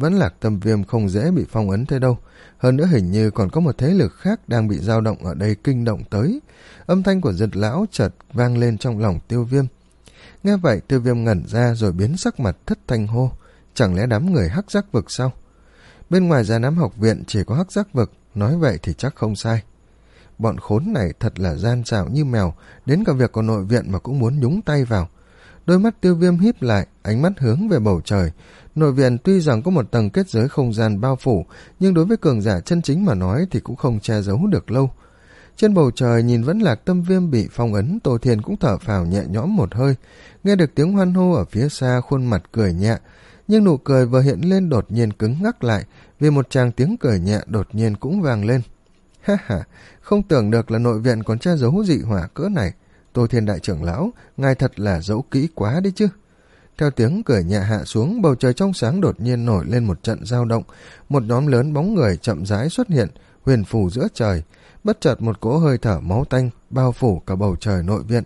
Vẫn Lạc Tâm Viêm không dễ bị phong ấn thế đâu. Hơn nữa hình như còn có một thế lực khác đang bị dao động ở đây kinh động tới. Âm thanh của Dực lão chợt vang lên trong lòng Tiêu Viêm. Nghe vậy Tiêu Viêm ngẩn ra rồi biến sắc mặt thất thanh hô. Chẳng lẽ đám người Hắc Giác Vực sao? Bên ngoài Già Nam học viện chỉ có Hắc Giác Vực, nói vậy thì chắc không sai. Bọn khốn này thật là gian xảo như mèo, đến cả việc của nội viện mà cũng muốn nhúng tay vào. Đôi mắt Tiêu Viêm híp lại, ánh mắt hướng về bầu trời. Nội viện tuy rằng có một tầng kết giới không gian bao phủ, nhưng đối với cường giả chân chính mà nói thì cũng không che giấu được lâu. Trên bầu trời nhìn Vẫn Lạc Tâm Viêm bị phong ấn, Tô Thiên cũng thở phào nhẹ nhõm một hơi. Nghe được tiếng hoan hô ở phía xa, khuôn mặt cười nhẹ, nhưng nụ cười vừa hiện lên đột nhiên cứng ngắc lại, vì một tràng tiếng cười nhẹ đột nhiên cũng vang lên. Ha ha, không tưởng được là nội viện còn che giấu dị hỏa cỡ này. Tô Thiên đại trưởng lão, ngài thật là giấu kỹ quá đấy chứ. Theo tiếng cười nhẹ hạ xuống, bầu trời trong sáng đột nhiên nổi lên một trận dao động. Một nhóm lớn bóng người chậm rãi xuất hiện, huyền phù giữa trời. Bất chợt một cỗ hơi thở máu tanh bao phủ cả bầu trời nội viện.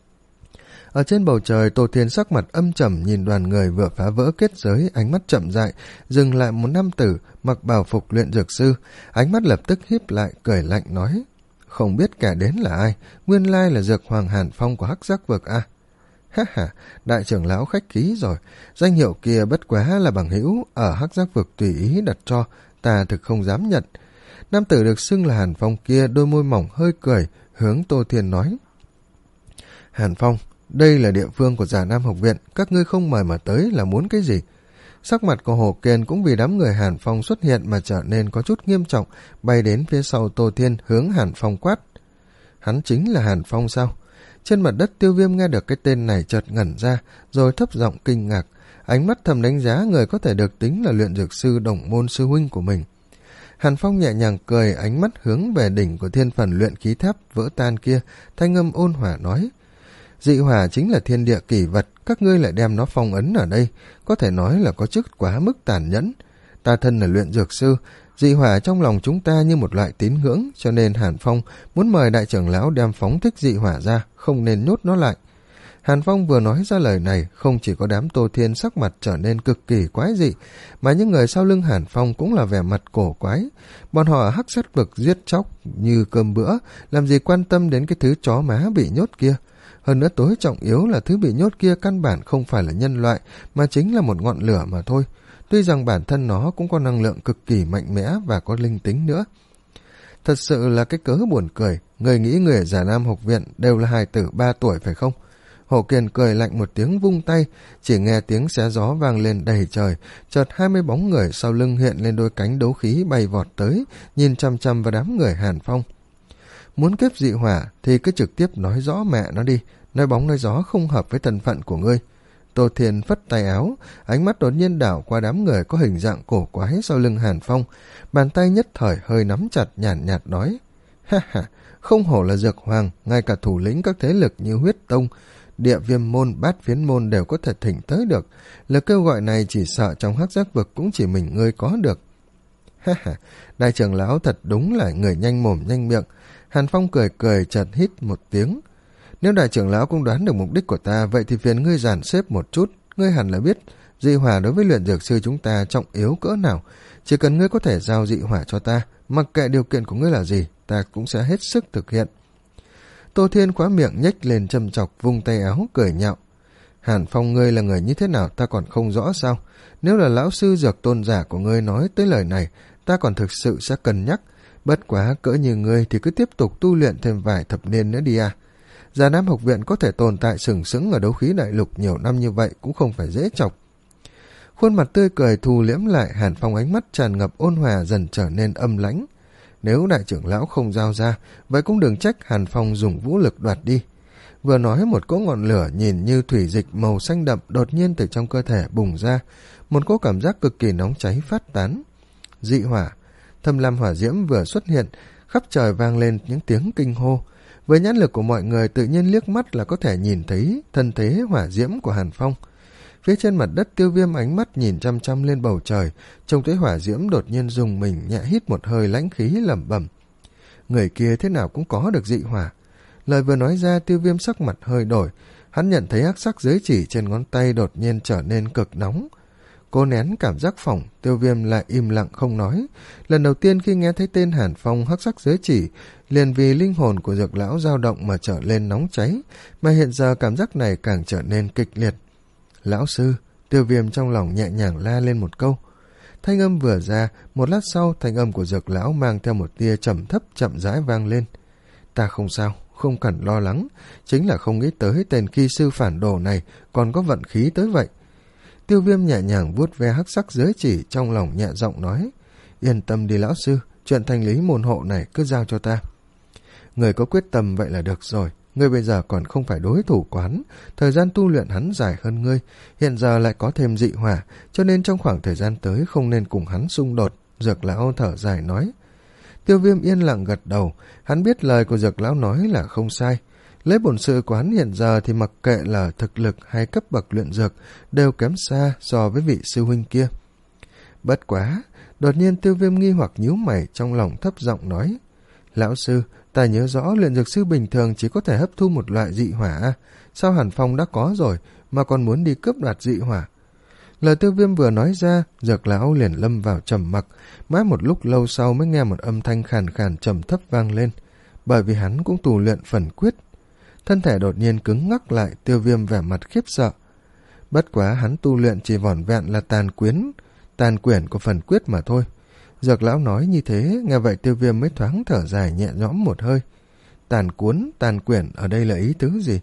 Ở trên bầu trời, Tô Thiên sắc mặt âm trầm nhìn đoàn người vừa phá vỡ kết giới, ánh mắt chậm rãi dừng lại một nam tử mặc bào phục luyện dược sư, ánh mắt lập tức híp lại cười lạnh nói: Không biết kẻ đến là ai, nguyên lai là Dược Hoàng Hàn Phong của Hắc Giác Vực à? Ha ha, đại trưởng lão khách khí rồi, danh hiệu kia bất quá là bằng hữu ở Hắc Giác Vực tùy ý đặt cho, ta thực không dám nhận. Nam tử được xưng là Hàn Phong kia đôi môi mỏng hơi cười, hướng Tô Thiên nói: Hàn Phong, đây là địa phương của Già Nam học viện, các ngươi không mời mà tới là muốn cái gì? Sắc mặt của Hồ Kiên cũng vì đám người Hàn Phong xuất hiện mà trở nên có chút nghiêm trọng, bay đến phía sau Tô Thiên hướng Hàn Phong quát: Hắn chính là Hàn Phong sao? Trên mặt đất Tiêu Viêm nghe được cái tên này chợt ngẩn ra, rồi thấp giọng kinh ngạc, ánh mắt thầm đánh giá người có thể được tính là luyện dược sư đồng môn sư huynh của mình. Hàn Phong nhẹ nhàng cười, ánh mắt hướng về đỉnh của thiên phần luyện khí tháp vỡ tan kia, thanh âm ôn hòa nói: Dị hỏa chính là thiên địa kỳ vật, các ngươi lại đem nó phong ấn ở đây, có thể nói là có chức quá mức tàn nhẫn. Ta thân là luyện dược sư, dị hỏa trong lòng chúng ta như một loại tín ngưỡng, cho nên Hàn Phong muốn mời đại trưởng lão đem phóng thích dị hỏa ra, không nên nhốt nó lại. Hàn Phong vừa nói ra lời này, không chỉ có đám Tô Thiên sắc mặt trở nên cực kỳ quái dị, mà những người sau lưng Hàn Phong cũng là vẻ mặt cổ quái. Bọn họ ở Hắc Sát Vực giết chóc như cơm bữa, làm gì quan tâm đến cái thứ chó má bị nhốt kia. Hơn nữa tối trọng yếu là thứ bị nhốt kia căn bản không phải là nhân loại, mà chính là một ngọn lửa mà thôi. Tuy rằng bản thân nó cũng có năng lượng cực kỳ mạnh mẽ và có linh tính nữa. Thật sự là cái cớ buồn cười, người nghĩ người ở Già Nam học viện đều là hài tử ba tuổi phải không? Hồ Kiền cười lạnh một tiếng vung tay, chỉ nghe tiếng xé gió vang lên đầy trời, chợt hai mươi bóng người sau lưng hiện lên đôi cánh đấu khí bay vọt tới, nhìn chăm chăm vào đám người Hàn Phong. Muốn kiếp dị hỏa thì cứ trực tiếp nói rõ mẹ nó đi, nói bóng nói gió không hợp với thân phận của ngươi. Tô Thiên phất tay áo, ánh mắt đột nhiên đảo qua đám người có hình dạng cổ quái sau lưng Hàn Phong, bàn tay nhất thời hơi nắm chặt, nhàn nhạt, nhạt nói: Ha ha, không hổ là Dược Hoàng, ngay cả thủ lĩnh các thế lực như Huyết Tông, Địa Viêm môn, Bát Phiến môn đều có thể thỉnh tới được. Lời kêu gọi này chỉ sợ trong Hắc Giác Vực cũng chỉ mình ngươi có được. Ha ha, đại trưởng lão thật đúng là người nhanh mồm nhanh miệng. Hàn Phong cười cười chợt hít một tiếng. Nếu đại trưởng lão cũng đoán được mục đích của ta, vậy thì phiền ngươi dàn xếp một chút. Ngươi hẳn là biết dị hỏa đối với luyện dược sư chúng ta trọng yếu cỡ nào. Chỉ cần ngươi có thể giao dị hỏa cho ta, mặc kệ điều kiện của ngươi là gì, ta cũng sẽ hết sức thực hiện. Tô Thiên khóa miệng nhếch lên châm chọc, vung tay áo cười nhạo. Hàn Phong, ngươi là người như thế nào ta còn không rõ sao? Nếu là lão sư dược tôn giả của ngươi nói tới lời này, ta còn thực sự sẽ cân nhắc. Bất quá cỡ như ngươi thì cứ tiếp tục tu luyện thêm vài thập niên nữa đi à. Già Nam học viện có thể tồn tại sừng sững ở đấu khí đại lục nhiều năm như vậy cũng không phải dễ chọc. Khuôn mặt tươi cười thu liễm lại, Hàn Phong ánh mắt tràn ngập ôn hòa dần trở nên âm lãnh. Nếu đại trưởng lão không giao ra, vậy cũng đừng trách Hàn Phong dùng vũ lực đoạt đi. Vừa nói, một cỗ ngọn lửa nhìn như thủy dịch màu xanh đậm đột nhiên từ trong cơ thể bùng ra, một cỗ cảm giác cực kỳ nóng cháy phát tán. Dị hỏa, thâm lam hỏa diễm vừa xuất hiện, khắp trời vang lên những tiếng kinh hô. Với nhãn lực của mọi người tự nhiên liếc mắt là có thể nhìn thấy thân thế hỏa diễm của Hàn Phong. Phía trên mặt đất Tiêu Viêm ánh mắt nhìn chăm chăm lên bầu trời, trông thấy hỏa diễm đột nhiên dùng mình nhẹ hít một hơi lãnh khí lẩm bẩm. Người kia thế nào cũng có được dị hỏa. Lời vừa nói ra, Tiêu Viêm sắc mặt hơi đổi, hắn nhận thấy hắc sắc giới chỉ trên ngón tay đột nhiên trở nên cực nóng. Cố nén cảm giác phỏng, Tiêu Viêm lại im lặng không nói. Lần đầu tiên khi nghe thấy tên Hàn Phong hắc sắc giới chỉ, liền vì linh hồn của Dược lão dao động mà trở lên nóng cháy, mà hiện giờ cảm giác này càng trở nên kịch liệt. Lão sư, Tiêu Viêm trong lòng nhẹ nhàng la lên một câu. Thanh âm vừa ra, một lát sau thanh âm của Dược lão mang theo một tia trầm thấp chậm rãi vang lên. Ta không sao, không cần lo lắng, chính là không nghĩ tới tên kỳ sư phản đồ này còn có vận khí tới vậy. Tiêu Viêm nhẹ nhàng vuốt ve hắc sắc giới chỉ, trong lòng nhẹ giọng nói, yên tâm đi lão sư, chuyện thanh lý môn hộ này cứ giao cho ta. Người có quyết tâm vậy là được rồi, ngươi bây giờ còn không phải đối thủ của hắn, thời gian tu luyện hắn dài hơn ngươi, hiện giờ lại có thêm dị hỏa, cho nên trong khoảng thời gian tới không nên cùng hắn xung đột. Dược lão thở dài nói. Tiêu Viêm yên lặng gật đầu, hắn biết lời của Dược lão nói là không sai. Lấy bổn sự của hắn hiện giờ thì mặc kệ là thực lực hay cấp bậc luyện dược đều kém xa so với vị sư huynh kia. Bất quá, đột nhiên Tiêu Viêm nghi hoặc nhíu mày, trong lòng thấp giọng nói, lão sư, ta nhớ rõ luyện dược sư bình thường chỉ có thể hấp thu một loại dị hỏa, sao Hàn Phong đã có rồi mà còn muốn đi cướp đoạt dị hỏa? Lời Tiêu Viêm vừa nói ra, Dược lão liền lâm vào trầm mặc, mãi một lúc lâu sau mới nghe một âm thanh khàn khàn trầm thấp vang lên, bởi vì hắn cũng tu luyện phần quyết. Thân thể đột nhiên cứng ngắc lại, Tiêu Viêm vẻ mặt khiếp sợ. Bất quá hắn tu luyện chỉ vỏn vẹn là tàn quyến, tàn quyển của phần quyết mà thôi. Dược lão nói như thế, nghe vậy Tiêu Viêm mới thoáng thở dài nhẹ nhõm một hơi. Tàn cuốn, tàn quyển ở đây là ý tứ gì?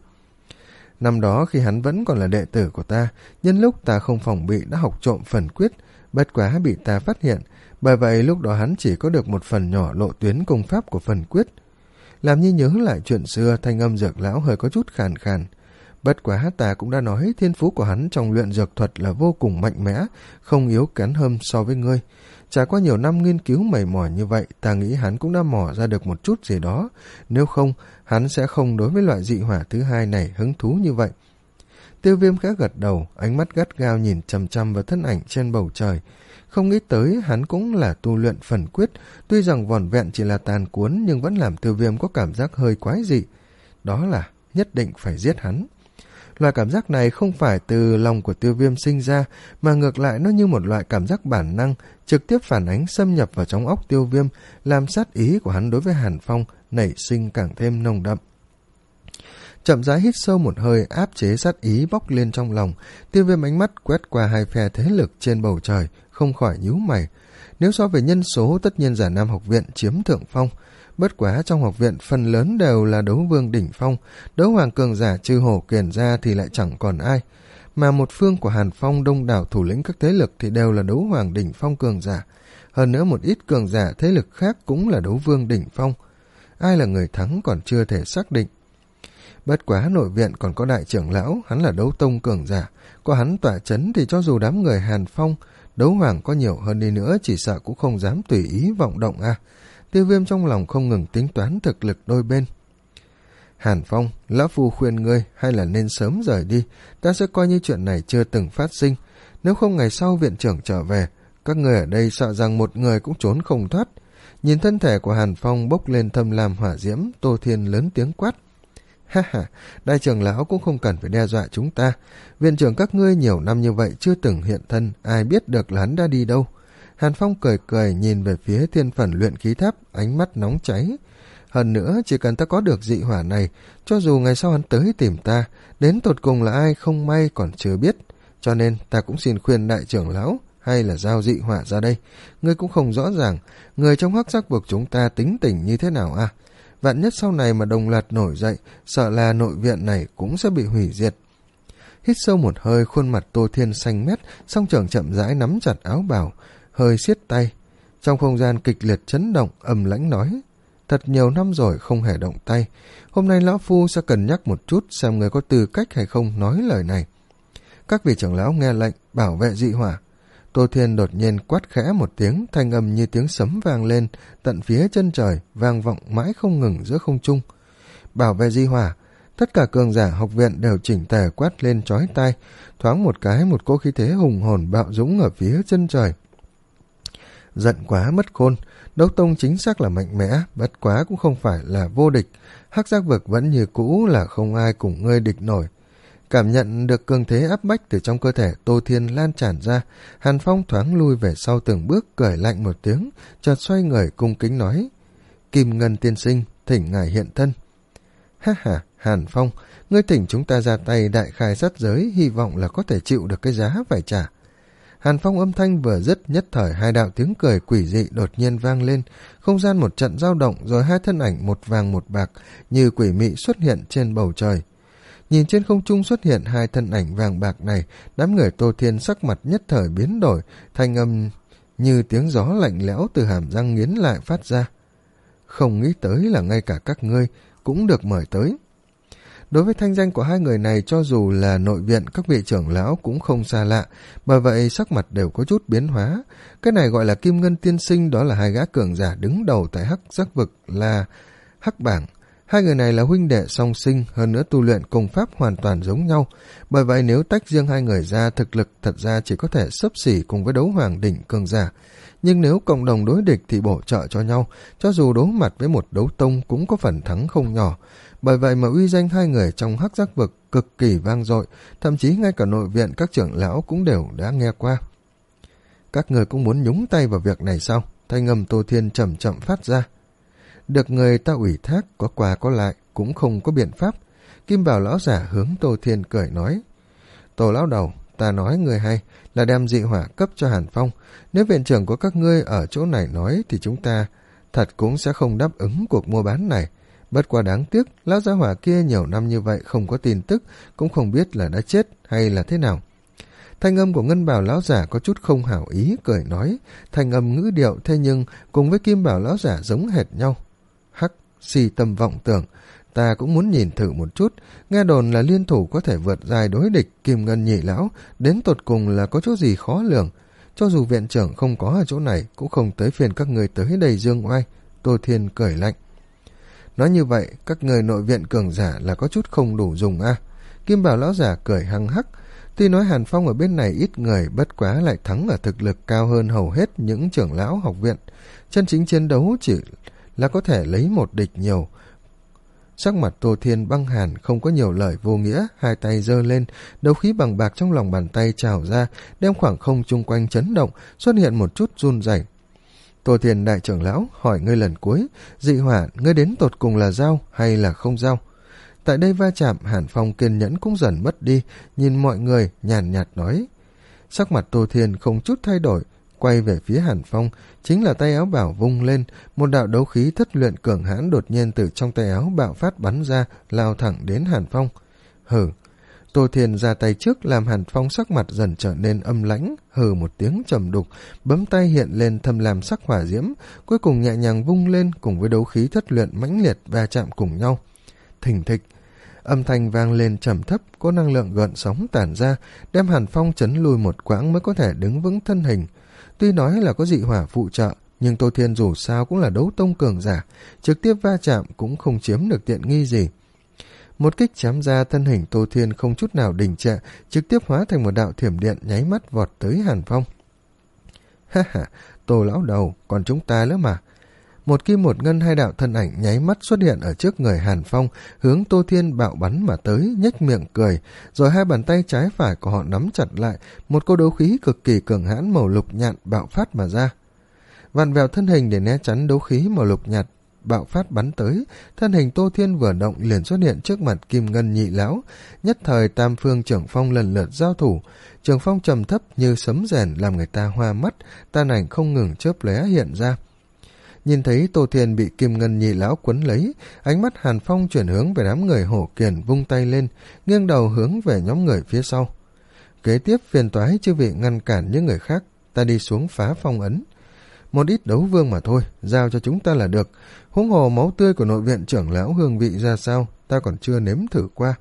Năm đó khi hắn vẫn còn là đệ tử của ta, nhân lúc ta không phòng bị đã học trộm phần quyết, bất quá bị ta phát hiện, bởi vậy lúc đó hắn chỉ có được một phần nhỏ lộ tuyến công pháp của phần quyết. Làm như nhớ lại chuyện xưa, thanh âm Dược lão hơi có chút khàn khàn. Bất quá ta cũng đã nói thiên phú của hắn trong luyện dược thuật là vô cùng mạnh mẽ, không yếu kém hơn so với ngươi. Trải qua nhiều năm nghiên cứu mày mỏi như vậy, ta nghĩ hắn cũng đã mò ra được một chút gì đó. Nếu không, hắn sẽ không đối với loại dị hỏa thứ hai này hứng thú như vậy. Tiêu Viêm khẽ gật đầu, ánh mắt gắt gao nhìn chằm chằm vào thân ảnh trên bầu trời. Không nghĩ tới hắn cũng là tu luyện phần quyết, tuy rằng vỏn vẹn chỉ là tàn cuốn nhưng vẫn làm Tiêu Viêm có cảm giác hơi quái dị. Đó là nhất định phải giết hắn. Loại cảm giác này không phải từ lòng của Tiêu Viêm sinh ra, mà ngược lại nó như một loại cảm giác bản năng, trực tiếp phản ánh xâm nhập vào trong óc Tiêu Viêm, làm sát ý của hắn đối với Hàn Phong nảy sinh càng thêm nồng đậm. Chậm rãi hít sâu một hơi, áp chế sát ý bốc lên trong lòng. Tiêu Viêm ánh mắt quét qua hai phe thế lực trên bầu trời, không khỏi nhíu mày. Nếu so về nhân số, tất nhiên Giả Nam học viện chiếm thượng phong. Bất quá trong học viện phần lớn đều là đấu vương đỉnh phong, đấu hoàng cường giả trừ hổ kiền ra thì lại chẳng còn ai. Mà một phương của Hàn Phong đông đảo thủ lĩnh các thế lực thì đều là đấu hoàng đỉnh phong cường giả. Hơn nữa một ít cường giả thế lực khác cũng là đấu vương đỉnh phong. Ai là người thắng còn chưa thể xác định. Bất quá nội viện còn có đại trưởng lão, hắn là đấu tông cường giả. Có hắn tọa chấn thì cho dù đám người Hàn Phong, đấu hoàng có nhiều hơn đi nữa chỉ sợ cũng không dám tùy ý vọng động a. À. Tiêu Viêm trong lòng không ngừng tính toán thực lực đôi bên. Hàn Phong, lão phu khuyên ngươi hay là nên sớm rời đi, ta sẽ coi như chuyện này chưa từng phát sinh. Nếu không ngày sau viện trưởng trở về, các người ở đây sợ rằng một người cũng trốn không thoát. Nhìn thân thể của Hàn Phong bốc lên thâm lam hỏa diễm, Tô Thiên lớn tiếng quát. Ha ha, đại trưởng lão cũng không cần phải đe dọa chúng ta. Viện trưởng các ngươi nhiều năm như vậy chưa từng hiện thân, ai biết được là hắn đã đi đâu. Hàn Phong cười cười nhìn về phía thiên phần luyện khí tháp, ánh mắt nóng cháy. Hơn nữa, chỉ cần ta có được dị hỏa này, cho dù ngày sau hắn tới tìm ta, đến tột cùng là ai không may còn chưa biết. Cho nên ta cũng xin khuyên đại trưởng lão, hay là giao dị hỏa ra đây. Ngươi cũng không rõ ràng, người trong hắc sắc vực chúng ta tính tình như thế nào à? Vạn nhất sau này mà đồng loạt nổi dậy, sợ là nội viện này cũng sẽ bị hủy diệt. Hít sâu một hơi, khuôn mặt Tô Thiên xanh mét, song trưởng chậm rãi nắm chặt áo bào, hơi siết tay. Trong không gian kịch liệt chấn động, ầm lãnh nói, thật nhiều năm rồi không hề động tay, hôm nay lão phu sẽ cân nhắc một chút xem người có tư cách hay không nói lời này. Các vị trưởng lão nghe lệnh bảo vệ dị hỏa. Tô Thiên đột nhiên quát khẽ một tiếng, thanh âm như tiếng sấm vang lên tận phía chân trời, vang vọng mãi không ngừng giữa không trung. Bảo vệ dị hỏa. Tất cả cường giả học viện đều chỉnh tề quát lên chói tai, thoáng một cái một cỗ khí thế hùng hồn bạo dũng ở phía chân trời. Giận quá mất khôn, đấu tông chính xác là mạnh mẽ, bất quá cũng không phải là vô địch, hắc giác vực vẫn như cũ là không ai cùng ngươi địch nổi. Cảm nhận được cường thế áp bách từ trong cơ thể Tô Thiên lan tràn ra, Hàn Phong thoáng lui về sau từng bước, cười lạnh một tiếng, chợt xoay người cung kính nói: Kim Ngân tiên sinh, thỉnh ngài hiện thân. Ha ha, Hàn Phong, ngươi thỉnh chúng ta ra tay đại khai sát giới, hy vọng là có thể chịu được cái giá phải trả. Hàn Phong âm thanh vừa dứt, nhất thời hai đạo tiếng cười quỷ dị đột nhiên vang lên, không gian một trận dao động, rồi hai thân ảnh một vàng một bạc như quỷ mị xuất hiện trên bầu trời. Nhìn trên không trung xuất hiện hai thân ảnh vàng bạc này, đám người Tô Thiên sắc mặt nhất thời biến đổi, thanh âm như tiếng gió lạnh lẽo từ hàm răng nghiến lại phát ra. Không nghĩ tới là ngay cả các ngươi cũng được mời tới. Đối với thanh danh của hai người này, cho dù là nội viện các vị trưởng lão cũng không xa lạ, bởi vậy sắc mặt đều có chút biến hóa. Cái này gọi là Kim Ngân tiên sinh, đó là hai gã cường giả đứng đầu tại Hắc Giác vực là Hắc Bảng. Hai người này là huynh đệ song sinh, hơn nữa tu luyện công pháp hoàn toàn giống nhau. Bởi vậy nếu tách riêng hai người ra, thực lực thật ra chỉ có thể xấp xỉ cùng với đấu hoàng đỉnh cường giả. Nhưng nếu cộng đồng đối địch thì bổ trợ cho nhau, cho dù đối mặt với một đấu tông cũng có phần thắng không nhỏ. Bởi vậy mà uy danh hai người trong Hắc Giác vực cực kỳ vang dội, thậm chí ngay cả nội viện các trưởng lão cũng đều đã nghe qua. Các người cũng muốn nhúng tay vào việc này sao? Thanh âm Tô Thiên chậm chậm phát ra. Được người ta ủy thác, có qua có lại, cũng không có biện pháp. Kim Bảo lão giả hướng Tô Thiên cười nói: Tô lão đầu, ta nói người hay là đem dị hỏa cấp cho Hàn Phong. Nếu viện trưởng của các ngươi ở chỗ này nói thì chúng ta thật cũng sẽ không đáp ứng cuộc mua bán này. Bất quá đáng tiếc, lão gia hỏa kia nhiều năm như vậy không có tin tức, cũng không biết là đã chết hay là thế nào. Thanh âm của Ngân Bảo lão giả có chút không hảo ý, cười nói, thanh âm ngữ điệu thế nhưng cùng với Kim Bảo lão giả giống hệt nhau. Hắc, si tâm vọng tưởng, ta cũng muốn nhìn thử một chút, nghe đồn là liên thủ có thể vượt dài đối địch Kim Ngân nhị lão, đến tột cùng là có chỗ gì khó lường. Cho dù viện trưởng không có ở chỗ này, cũng không tới phiền các người tới đây dương oai. Tô Thiên cười lạnh. Nói như vậy, các người nội viện cường giả là có chút không đủ dùng a. À? Kim Bảo lão giả cười hăng hắc. Tuy nói Hàn Phong ở bên này ít người, bất quá lại thắng ở thực lực cao hơn hầu hết những trưởng lão học viện. Chân chính chiến đấu chỉ là có thể lấy một địch nhiều. Sắc mặt Tô Thiên băng hàn, không có nhiều lời vô nghĩa, hai tay giơ lên, đấu khí bằng bạc trong lòng bàn tay trào ra, đem khoảng không chung quanh chấn động, xuất hiện một chút run rẩy. Tô Thiên đại trưởng lão, hỏi ngươi lần cuối, dị hỏa ngươi đến tột cùng là giao hay là không giao? Tại đây va chạm, Hàn Phong kiên nhẫn cũng dần mất đi, nhìn mọi người nhàn nhạt nói. Sắc mặt Tô Thiên không chút thay đổi, quay về phía Hàn Phong, chính là tay áo bảo vung lên, một đạo đấu khí thất luyện cường hãn đột nhiên từ trong tay áo bạo phát bắn ra, lao thẳng đến Hàn Phong. Hừ. Tô Thiên ra tay trước làm Hàn Phong sắc mặt dần trở nên âm lãnh, hừ một tiếng trầm đục, bấm tay hiện lên thâm lam sắc hỏa diễm, cuối cùng nhẹ nhàng vung lên cùng với đấu khí thất luyện mãnh liệt va chạm cùng nhau. Thình thịch, âm thanh vang lên trầm thấp, có năng lượng gợn sóng tản ra, đem Hàn Phong chấn lùi một quãng mới có thể đứng vững thân hình. Tuy nói là có dị hỏa phụ trợ, nhưng Tô Thiên dù sao cũng là đấu tông cường giả, trực tiếp va chạm cũng không chiếm được tiện nghi gì. Một kích chém ra, thân hình Tô Thiên không chút nào đình trệ, trực tiếp hóa thành một đạo thiểm điện nháy mắt vọt tới Hàn Phong. Ha ha, Tô lão đầu, còn chúng ta nữa mà. Một kim một ngân hai đạo thân ảnh nháy mắt xuất hiện ở trước người Hàn Phong, hướng Tô Thiên bạo bắn mà tới, nhếch miệng cười, rồi hai bàn tay trái phải của họ nắm chặt lại, một cô đấu khí cực kỳ cường hãn màu lục nhạt bạo phát mà ra. Vặn vẹo thân hình để né chắn đấu khí màu lục nhạt bạo phát bắn tới, thân hình Tô Thiên vừa động liền xuất hiện trước mặt Kim Ngân nhị lão, nhất thời tam phương trưởng phong lần lượt giao thủ, trường phong trầm thấp như sấm rèn làm người ta hoa mắt, tàn ảnh không ngừng chớp lóe hiện ra. Nhìn thấy Tô Thiên bị Kim Ngân nhị lão quấn lấy, ánh mắt Hàn Phong chuyển hướng về đám người Hổ Kiền, vung tay lên, nghiêng đầu hướng về nhóm người phía sau. Kế tiếp phiền toái chư vị ngăn cản những người khác, ta đi xuống phá phong ấn. Một ít đấu vương mà thôi, giao cho chúng ta là được. Huống hồ máu tươi của nội viện trưởng lão hương vị ra sao, ta còn chưa nếm thử qua.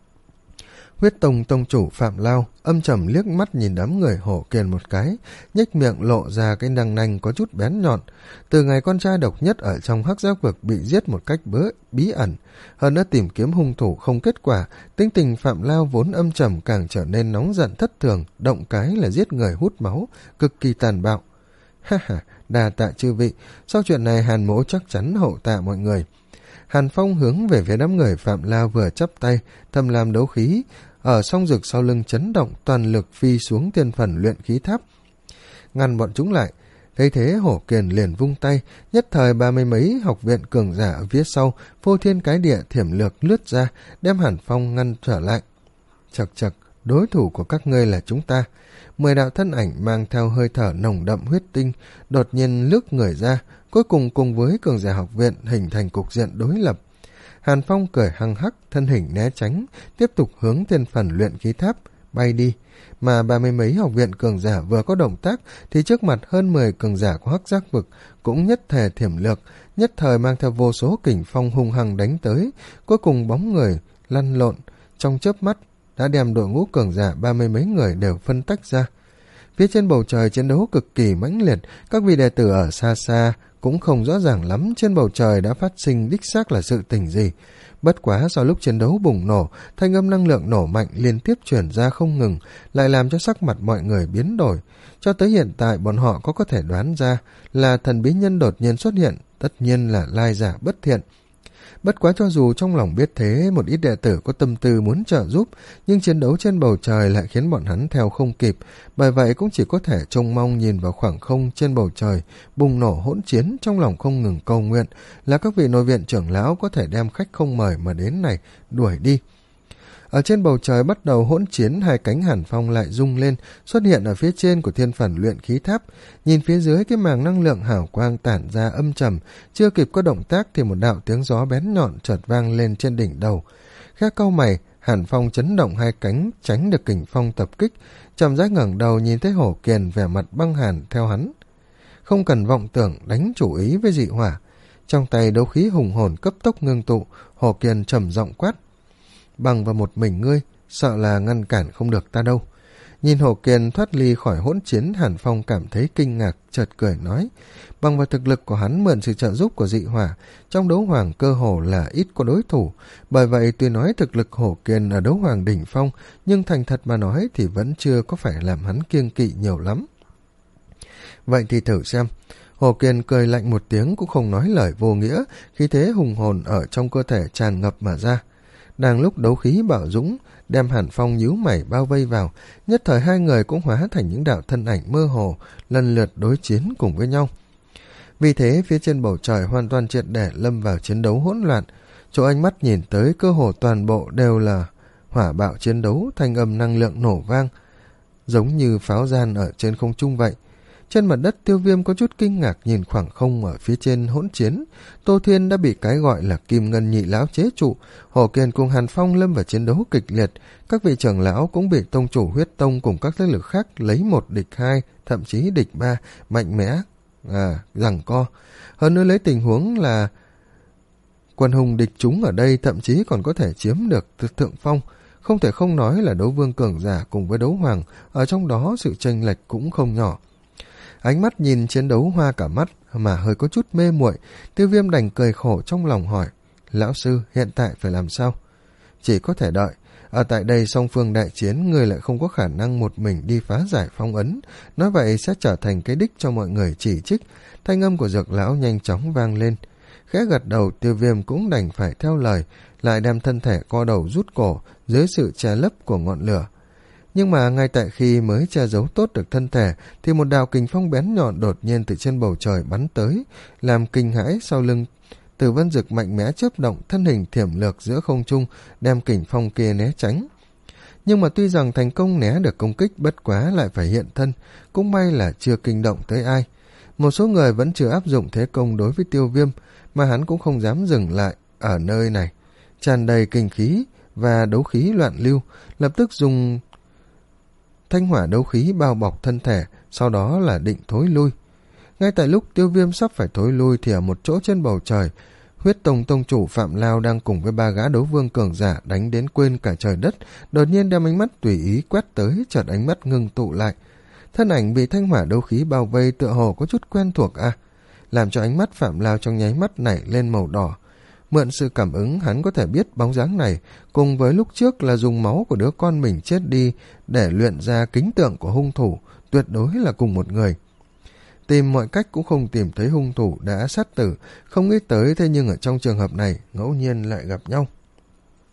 Huyết Tông tông chủ Phạm Lao âm trầm liếc mắt nhìn đám người Hổ Kiền một cái, nhếch miệng lộ ra cái răng nanh có chút bén nhọn. Từ ngày con trai độc nhất ở trong Hắc Giác vực bị giết một cách bớ bí ẩn, hơn nữa tìm kiếm hung thủ không kết quả, tính tình Phạm Lao vốn âm trầm càng trở nên nóng giận thất thường, động cái là giết người hút máu, cực kỳ tàn bạo. Ha ha, đà tạ chư vị, sau chuyện này Hàn mỗ chắc chắn hậu tạ mọi người. Hàn Phong hướng về phía đám người Phạm Lao vừa chắp tay, thầm làm đấu khí, ở song rực sau lưng chấn động, toàn lực phi xuống thiên phần luyện khí tháp, ngăn bọn chúng lại. Thấy thế Hổ Kiền liền vung tay, nhất thời ba mươi mấy học viện cường giả ở phía sau phô thiên cái địa thiểm lược lướt ra, đem Hàn Phong ngăn trở lại. Chật chật, đối thủ của các ngươi là chúng ta. Mười đạo thân ảnh mang theo hơi thở nồng đậm huyết tinh đột nhiên lướt người ra, cuối cùng cùng với cường giả học viện hình thành cục diện đối lập. Hàn Phong cười hăng hắc, thân hình né tránh, tiếp tục hướng thiên phần luyện khí tháp bay đi. Mà ba mươi mấy học viện cường giả vừa có động tác thì trước mặt hơn mười cường giả của Hắc Giác vực cũng nhất thể thiểm lược, nhất thời mang theo vô số kình phong hung hăng đánh tới, cuối cùng bóng người lăn lộn trong chớp mắt đã đem đội ngũ cường giả ba mươi mấy người đều phân tách ra. Phía trên bầu trời chiến đấu cực kỳ mãnh liệt, các vị đệ tử ở xa xa cũng không rõ ràng lắm trên bầu trời đã phát sinh đích xác là sự tình gì. Bất quá sau lúc chiến đấu bùng nổ, thanh âm năng lượng nổ mạnh liên tiếp truyền ra không ngừng, lại làm cho sắc mặt mọi người biến đổi. Cho tới hiện tại bọn họ có có thể đoán ra là thần bí nhân đột nhiên xuất hiện, tất nhiên là lai giả bất thiện. Bất quá cho dù trong lòng biết thế, một ít đệ tử có tâm tư muốn trợ giúp, nhưng chiến đấu trên bầu trời lại khiến bọn hắn theo không kịp, bởi vậy cũng chỉ có thể trông mong nhìn vào khoảng không trên bầu trời bùng nổ hỗn chiến, trong lòng không ngừng cầu nguyện là các vị nội viện trưởng lão có thể đem khách không mời mà đến này đuổi đi. Ở trên bầu trời bắt đầu hỗn chiến, hai cánh Hàn Phong lại rung lên, xuất hiện ở phía trên của thiên phần luyện khí tháp. Nhìn phía dưới cái màng năng lượng hào quang tản ra âm trầm, chưa kịp có động tác thì một đạo tiếng gió bén nhọn chợt vang lên trên đỉnh đầu. Khẽ cau mày, Hàn Phong chấn động hai cánh, tránh được kình phong tập kích, chậm rãi ngẩng đầu nhìn thấy Hổ Kiền vẻ mặt băng hàn theo hắn. Không cần vọng tưởng đánh chủ ý với dị hỏa. Trong tay đấu khí hùng hồn cấp tốc ngưng tụ, Hổ Kiền trầm giọng quát: bằng vào một mình ngươi, sợ là ngăn cản không được ta đâu. Nhìn Hổ Kiền thoát ly khỏi hỗn chiến, Hàn Phong cảm thấy kinh ngạc, chợt cười nói: bằng vào thực lực của hắn mượn sự trợ giúp của dị hỏa, trong đấu hoàng cơ hồ là ít có đối thủ. Bởi vậy tuy nói thực lực Hổ Kiền ở đấu hoàng đỉnh phong, nhưng thành thật mà nói thì vẫn chưa có phải làm hắn kiêng kỵ nhiều lắm. Vậy thì thử xem. Hổ Kiền cười lạnh một tiếng cũng không nói lời vô nghĩa, khí thế hùng hồn ở trong cơ thể tràn ngập mà ra. Đang lúc đấu khí bạo dũng đem Hàn Phong nhíu mày bao vây vào, nhất thời hai người cũng hóa thành những đạo thân ảnh mơ hồ, lần lượt đối chiến cùng với nhau. Vì thế phía trên bầu trời hoàn toàn triệt để lâm vào chiến đấu hỗn loạn, chỗ ánh mắt nhìn tới cơ hồ toàn bộ đều là hỏa bạo chiến đấu, thanh âm năng lượng nổ vang giống như pháo gian ở trên không trung vậy. Trên mặt đất Tiêu Viêm có chút kinh ngạc nhìn khoảng không ở phía trên hỗn chiến. Tô Thiên đã bị cái gọi là Kim Ngân Nhị Lão chế trụ, Hổ Kiền cùng Hàn Phong lâm vào chiến đấu kịch liệt, các vị trưởng lão cũng bị tông chủ huyết tông cùng các thế lực khác lấy một địch hai, thậm chí địch ba, mạnh mẽ à giằng co. Hơn nữa lấy tình huống là quần hùng địch chúng ở đây thậm chí còn có thể chiếm được thượng phong. Không thể không nói là đấu vương cường giả cùng với đấu hoàng, ở trong đó sự chênh lệch cũng không nhỏ. Ánh mắt nhìn chiến đấu hoa cả mắt mà hơi có chút mê muội, Tiêu Viêm đành cười khổ trong lòng hỏi: lão sư hiện tại phải làm sao? Chỉ có thể đợi. Ở tại đây song phương đại chiến, người lại không có khả năng một mình đi phá giải phong ấn, nói vậy sẽ trở thành cái đích cho mọi người chỉ trích. Thanh âm của Dược lão nhanh chóng vang lên. Khẽ gật đầu, Tiêu Viêm cũng đành phải theo lời, lại đem thân thể co đầu rút cổ dưới sự che lấp của ngọn lửa. Nhưng mà ngay tại khi mới che giấu tốt được thân thể thì một đạo kình phong bén nhọn đột nhiên từ trên bầu trời bắn tới, làm kinh hãi sau lưng Từ Vân Dực mạnh mẽ chớp động, thân hình thiểm lược giữa không trung đem kình phong kia né tránh. Nhưng mà tuy rằng thành công né được công kích, bất quá lại phải hiện thân, cũng may là chưa kinh động tới ai. Một số người vẫn chưa áp dụng thế công đối với Tiêu Viêm, mà hắn cũng không dám dừng lại ở nơi này. Tràn đầy kinh khí và đấu khí loạn lưu, lập tức dùng thanh hỏa đấu khí bao bọc thân thể, sau đó là định thối lui. Ngay tại lúc Tiêu Viêm sắp phải thối lui thì ở một chỗ trên bầu trời, Huyết Tông tông chủ Phạm Lao đang cùng với ba gã đấu vương cường giả đánh đến quên cả trời đất, đột nhiên đem ánh mắt tùy ý quét tới, chợt ánh mắt ngưng tụ lại. Thân ảnh bị thanh hỏa đấu khí bao vây tựa hồ có chút quen thuộc à, làm cho ánh mắt Phạm Lao trong nháy mắt nảy lên màu đỏ. Mượn sự cảm ứng, hắn có thể biết bóng dáng này cùng với lúc trước là dùng máu của đứa con mình chết đi để luyện ra kính tượng của hung thủ, tuyệt đối là cùng một người. Tìm mọi cách cũng không tìm thấy hung thủ đã sát tử, không nghĩ tới thế nhưng ở trong trường hợp này ngẫu nhiên lại gặp nhau.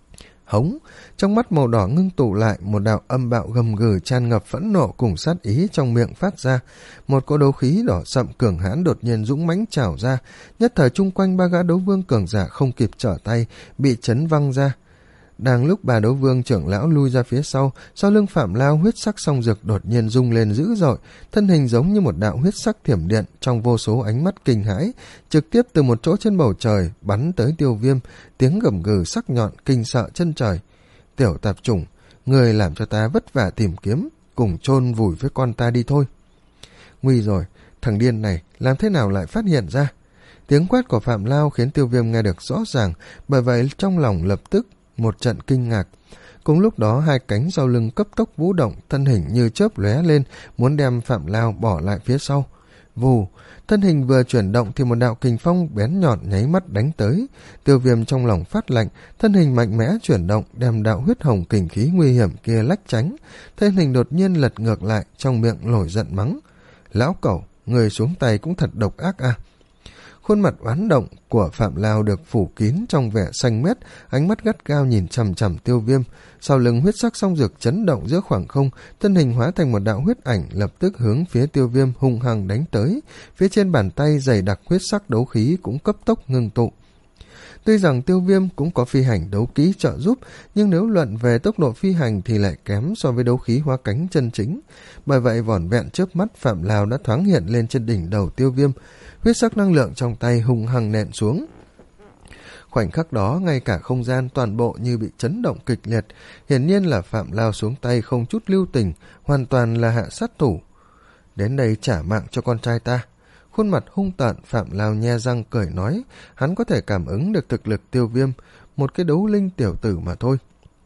Hống, trong mắt màu đỏ ngưng tụ lại, một đạo âm bạo gầm gừ tràn ngập phẫn nộ cùng sát ý trong miệng phát ra. Một cỗ đấu khí đỏ sậm cường hãn đột nhiên dũng mãnh trào ra, nhất thời chung quanh ba gã đấu vương cường giả không kịp trở tay, bị chấn văng ra. Đang lúc bà đấu vương trưởng lão lui ra phía sau, sau lưng Phạm Lao huyết sắc song dược đột nhiên rung lên dữ dội, thân hình giống như một đạo huyết sắc thiểm điện trong vô số ánh mắt kinh hãi, trực tiếp từ một chỗ trên bầu trời bắn tới Tiêu Viêm, tiếng gầm gừ sắc nhọn kinh sợ chân trời. Tiểu tạp chủng, người làm cho ta vất vả tìm kiếm, cùng chôn vùi với con ta đi thôi. Nguy rồi, thằng điên này làm thế nào lại phát hiện ra? Tiếng quát của Phạm Lao khiến Tiêu Viêm nghe được rõ ràng, bởi vậy trong lòng lập tức một trận kinh ngạc. Cùng lúc đó hai cánh sau lưng cấp tốc vũ động, thân hình như chớp lóe lên, muốn đem Phạm Lao bỏ lại phía sau. Vù, thân hình vừa chuyển động thì một đạo kình phong bén nhọn nháy mắt đánh tới. Tiêu Viêm trong lòng phát lạnh, thân hình mạnh mẽ chuyển động, đem đạo huyết hồng kình khí nguy hiểm kia lách tránh. Thân hình đột nhiên lật ngược lại, trong miệng nổi giận mắng: Lão cẩu, người xuống tay cũng thật độc ác à. Khuôn mặt oán động của Phạm Lao được phủ kín trong vẻ xanh mét, ánh mắt gắt gao nhìn chằm chằm Tiêu Viêm. Sau lưng huyết sắc song dược chấn động giữa khoảng không, thân hình hóa thành một đạo huyết ảnh lập tức hướng phía Tiêu Viêm hung hăng đánh tới. Phía trên bàn tay dày đặc huyết sắc đấu khí cũng cấp tốc ngưng tụ. Tuy rằng Tiêu Viêm cũng có phi hành đấu kỹ trợ giúp, nhưng nếu luận về tốc độ phi hành thì lại kém so với đấu khí hóa cánh chân chính. Bởi vậy vỏn vẹn chớp mắt, Phạm Lao đã thoáng hiện lên trên đỉnh đầu Tiêu Viêm. Huyết sắc năng lượng trong tay hung hăng nện xuống. Khoảnh khắc đó, ngay cả không gian toàn bộ như bị chấn động kịch liệt. Hiển nhiên là Phạm Lao xuống tay không chút lưu tình, hoàn toàn là hạ sát thủ. Đến đây trả mạng cho con trai ta. Khuôn mặt hung tợn, Phạm Lao nhe răng cười nói, hắn có thể cảm ứng được thực lực Tiêu Viêm, một cái đấu linh tiểu tử mà thôi.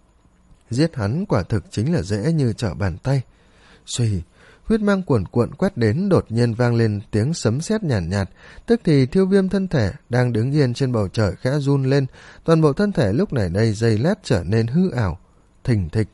Giết hắn quả thực chính là dễ như trở bàn tay. Xuy, huyết mang cuồn cuộn quét đến, đột nhiên vang lên tiếng sấm sét nhàn nhạt, nhạt, tức thì Tiêu Viêm thân thể đang đứng yên trên bầu trời khẽ run lên, toàn bộ thân thể lúc này đây giây lát trở nên hư ảo, thình thịch.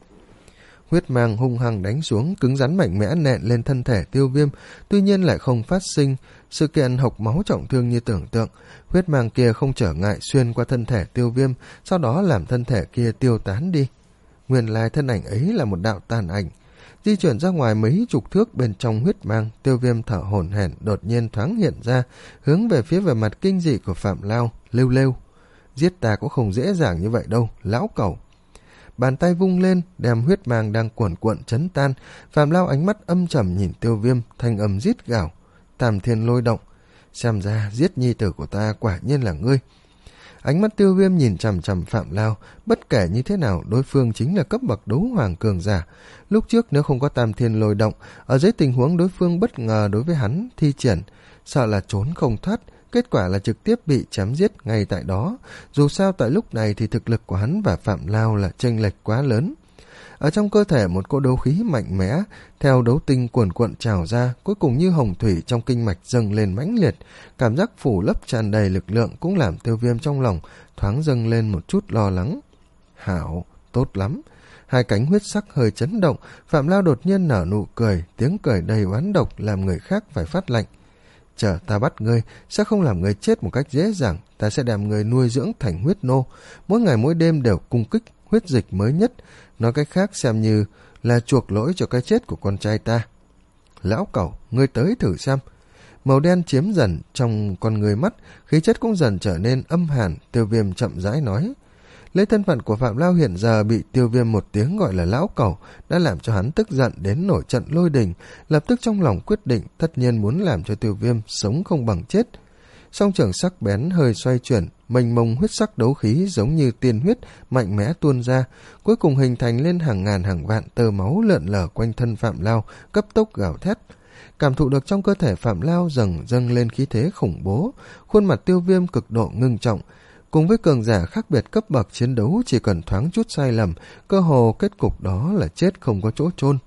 Huyết mang hung hăng đánh xuống, cứng rắn mạnh mẽ nện lên thân thể Tiêu Viêm, tuy nhiên lại không phát sinh sự kiện hộc máu trọng thương như tưởng tượng. Huyết mang kia không trở ngại xuyên qua thân thể Tiêu Viêm, sau đó làm thân thể kia tiêu tán đi. Nguyên lai thân ảnh ấy là một đạo tàn ảnh. Di chuyển ra ngoài mấy chục thước bên trong huyết mang, Tiêu Viêm thở hổn hển đột nhiên thoáng hiện ra, hướng về phía vẻ mặt kinh dị của Phạm Lao, lêu lêu: Giết ta cũng không dễ dàng như vậy đâu, lão cẩu. Bàn tay vung lên, đem huyết mang đang cuồn cuộn chấn tan. Phạm Lao ánh mắt âm trầm nhìn Tiêu Viêm, thanh âm rít gào: Tam thiên lôi động, xem ra giết nhi tử của ta quả nhiên là ngươi. Ánh mắt Tiêu Viêm nhìn chằm chằm Phạm Lao, bất kể như thế nào đối phương chính là cấp bậc đấu hoàng cường giả. Lúc trước nếu không có tam thiên lôi động, ở dưới tình huống đối phương bất ngờ đối với hắn thi triển, sợ là trốn không thoát, kết quả là trực tiếp bị chém giết ngay tại đó. Dù sao tại lúc này thì thực lực của hắn và Phạm Lao là chênh lệch quá lớn. Ở trong cơ thể một cỗ đấu khí mạnh mẽ, theo đấu tinh cuồn cuộn trào ra, cuối cùng như hồng thủy trong kinh mạch dâng lên mãnh liệt. Cảm giác phủ lấp tràn đầy lực lượng cũng làm Tiêu Viêm trong lòng thoáng dâng lên một chút lo lắng. Hảo, tốt lắm. Hai cánh huyết sắc hơi chấn động, Phạm Lao đột nhiên nở nụ cười, tiếng cười đầy oán độc làm người khác phải phát lạnh. Chờ ta bắt ngươi, sẽ không làm ngươi chết một cách dễ dàng, ta sẽ đem ngươi nuôi dưỡng thành huyết nô, mỗi ngày mỗi đêm đều cung kích huyết dịch mới nhất, nói cách khác xem như là chuộc lỗi cho cái chết của con trai ta. Lão cẩu, ngươi tới thử xem. Màu đen chiếm dần trong con người mắt, khí chất cũng dần trở nên âm hàn. Tiêu Viêm chậm rãi nói. Lấy thân phận của Phạm Lao hiện giờ bị Tiêu Viêm một tiếng gọi là lão cẩu đã làm cho hắn tức giận đến nổi trận lôi đình, lập tức trong lòng quyết định tất nhiên muốn làm cho Tiêu Viêm sống không bằng chết. Song trường sắc bén hơi xoay chuyển, mênh mông huyết sắc đấu khí giống như tiên huyết mạnh mẽ tuôn ra, cuối cùng hình thành lên hàng ngàn hàng vạn tơ máu lượn lờ quanh thân Phạm Lao, cấp tốc gào thét. Cảm thụ được trong cơ thể Phạm Lao dần dâng lên khí thế khủng bố, khuôn mặt Tiêu Viêm cực độ ngưng trọng. Cùng với cường giả khác biệt cấp bậc chiến đấu, chỉ cần thoáng chút sai lầm, cơ hồ kết cục đó là chết không có chỗ chôn.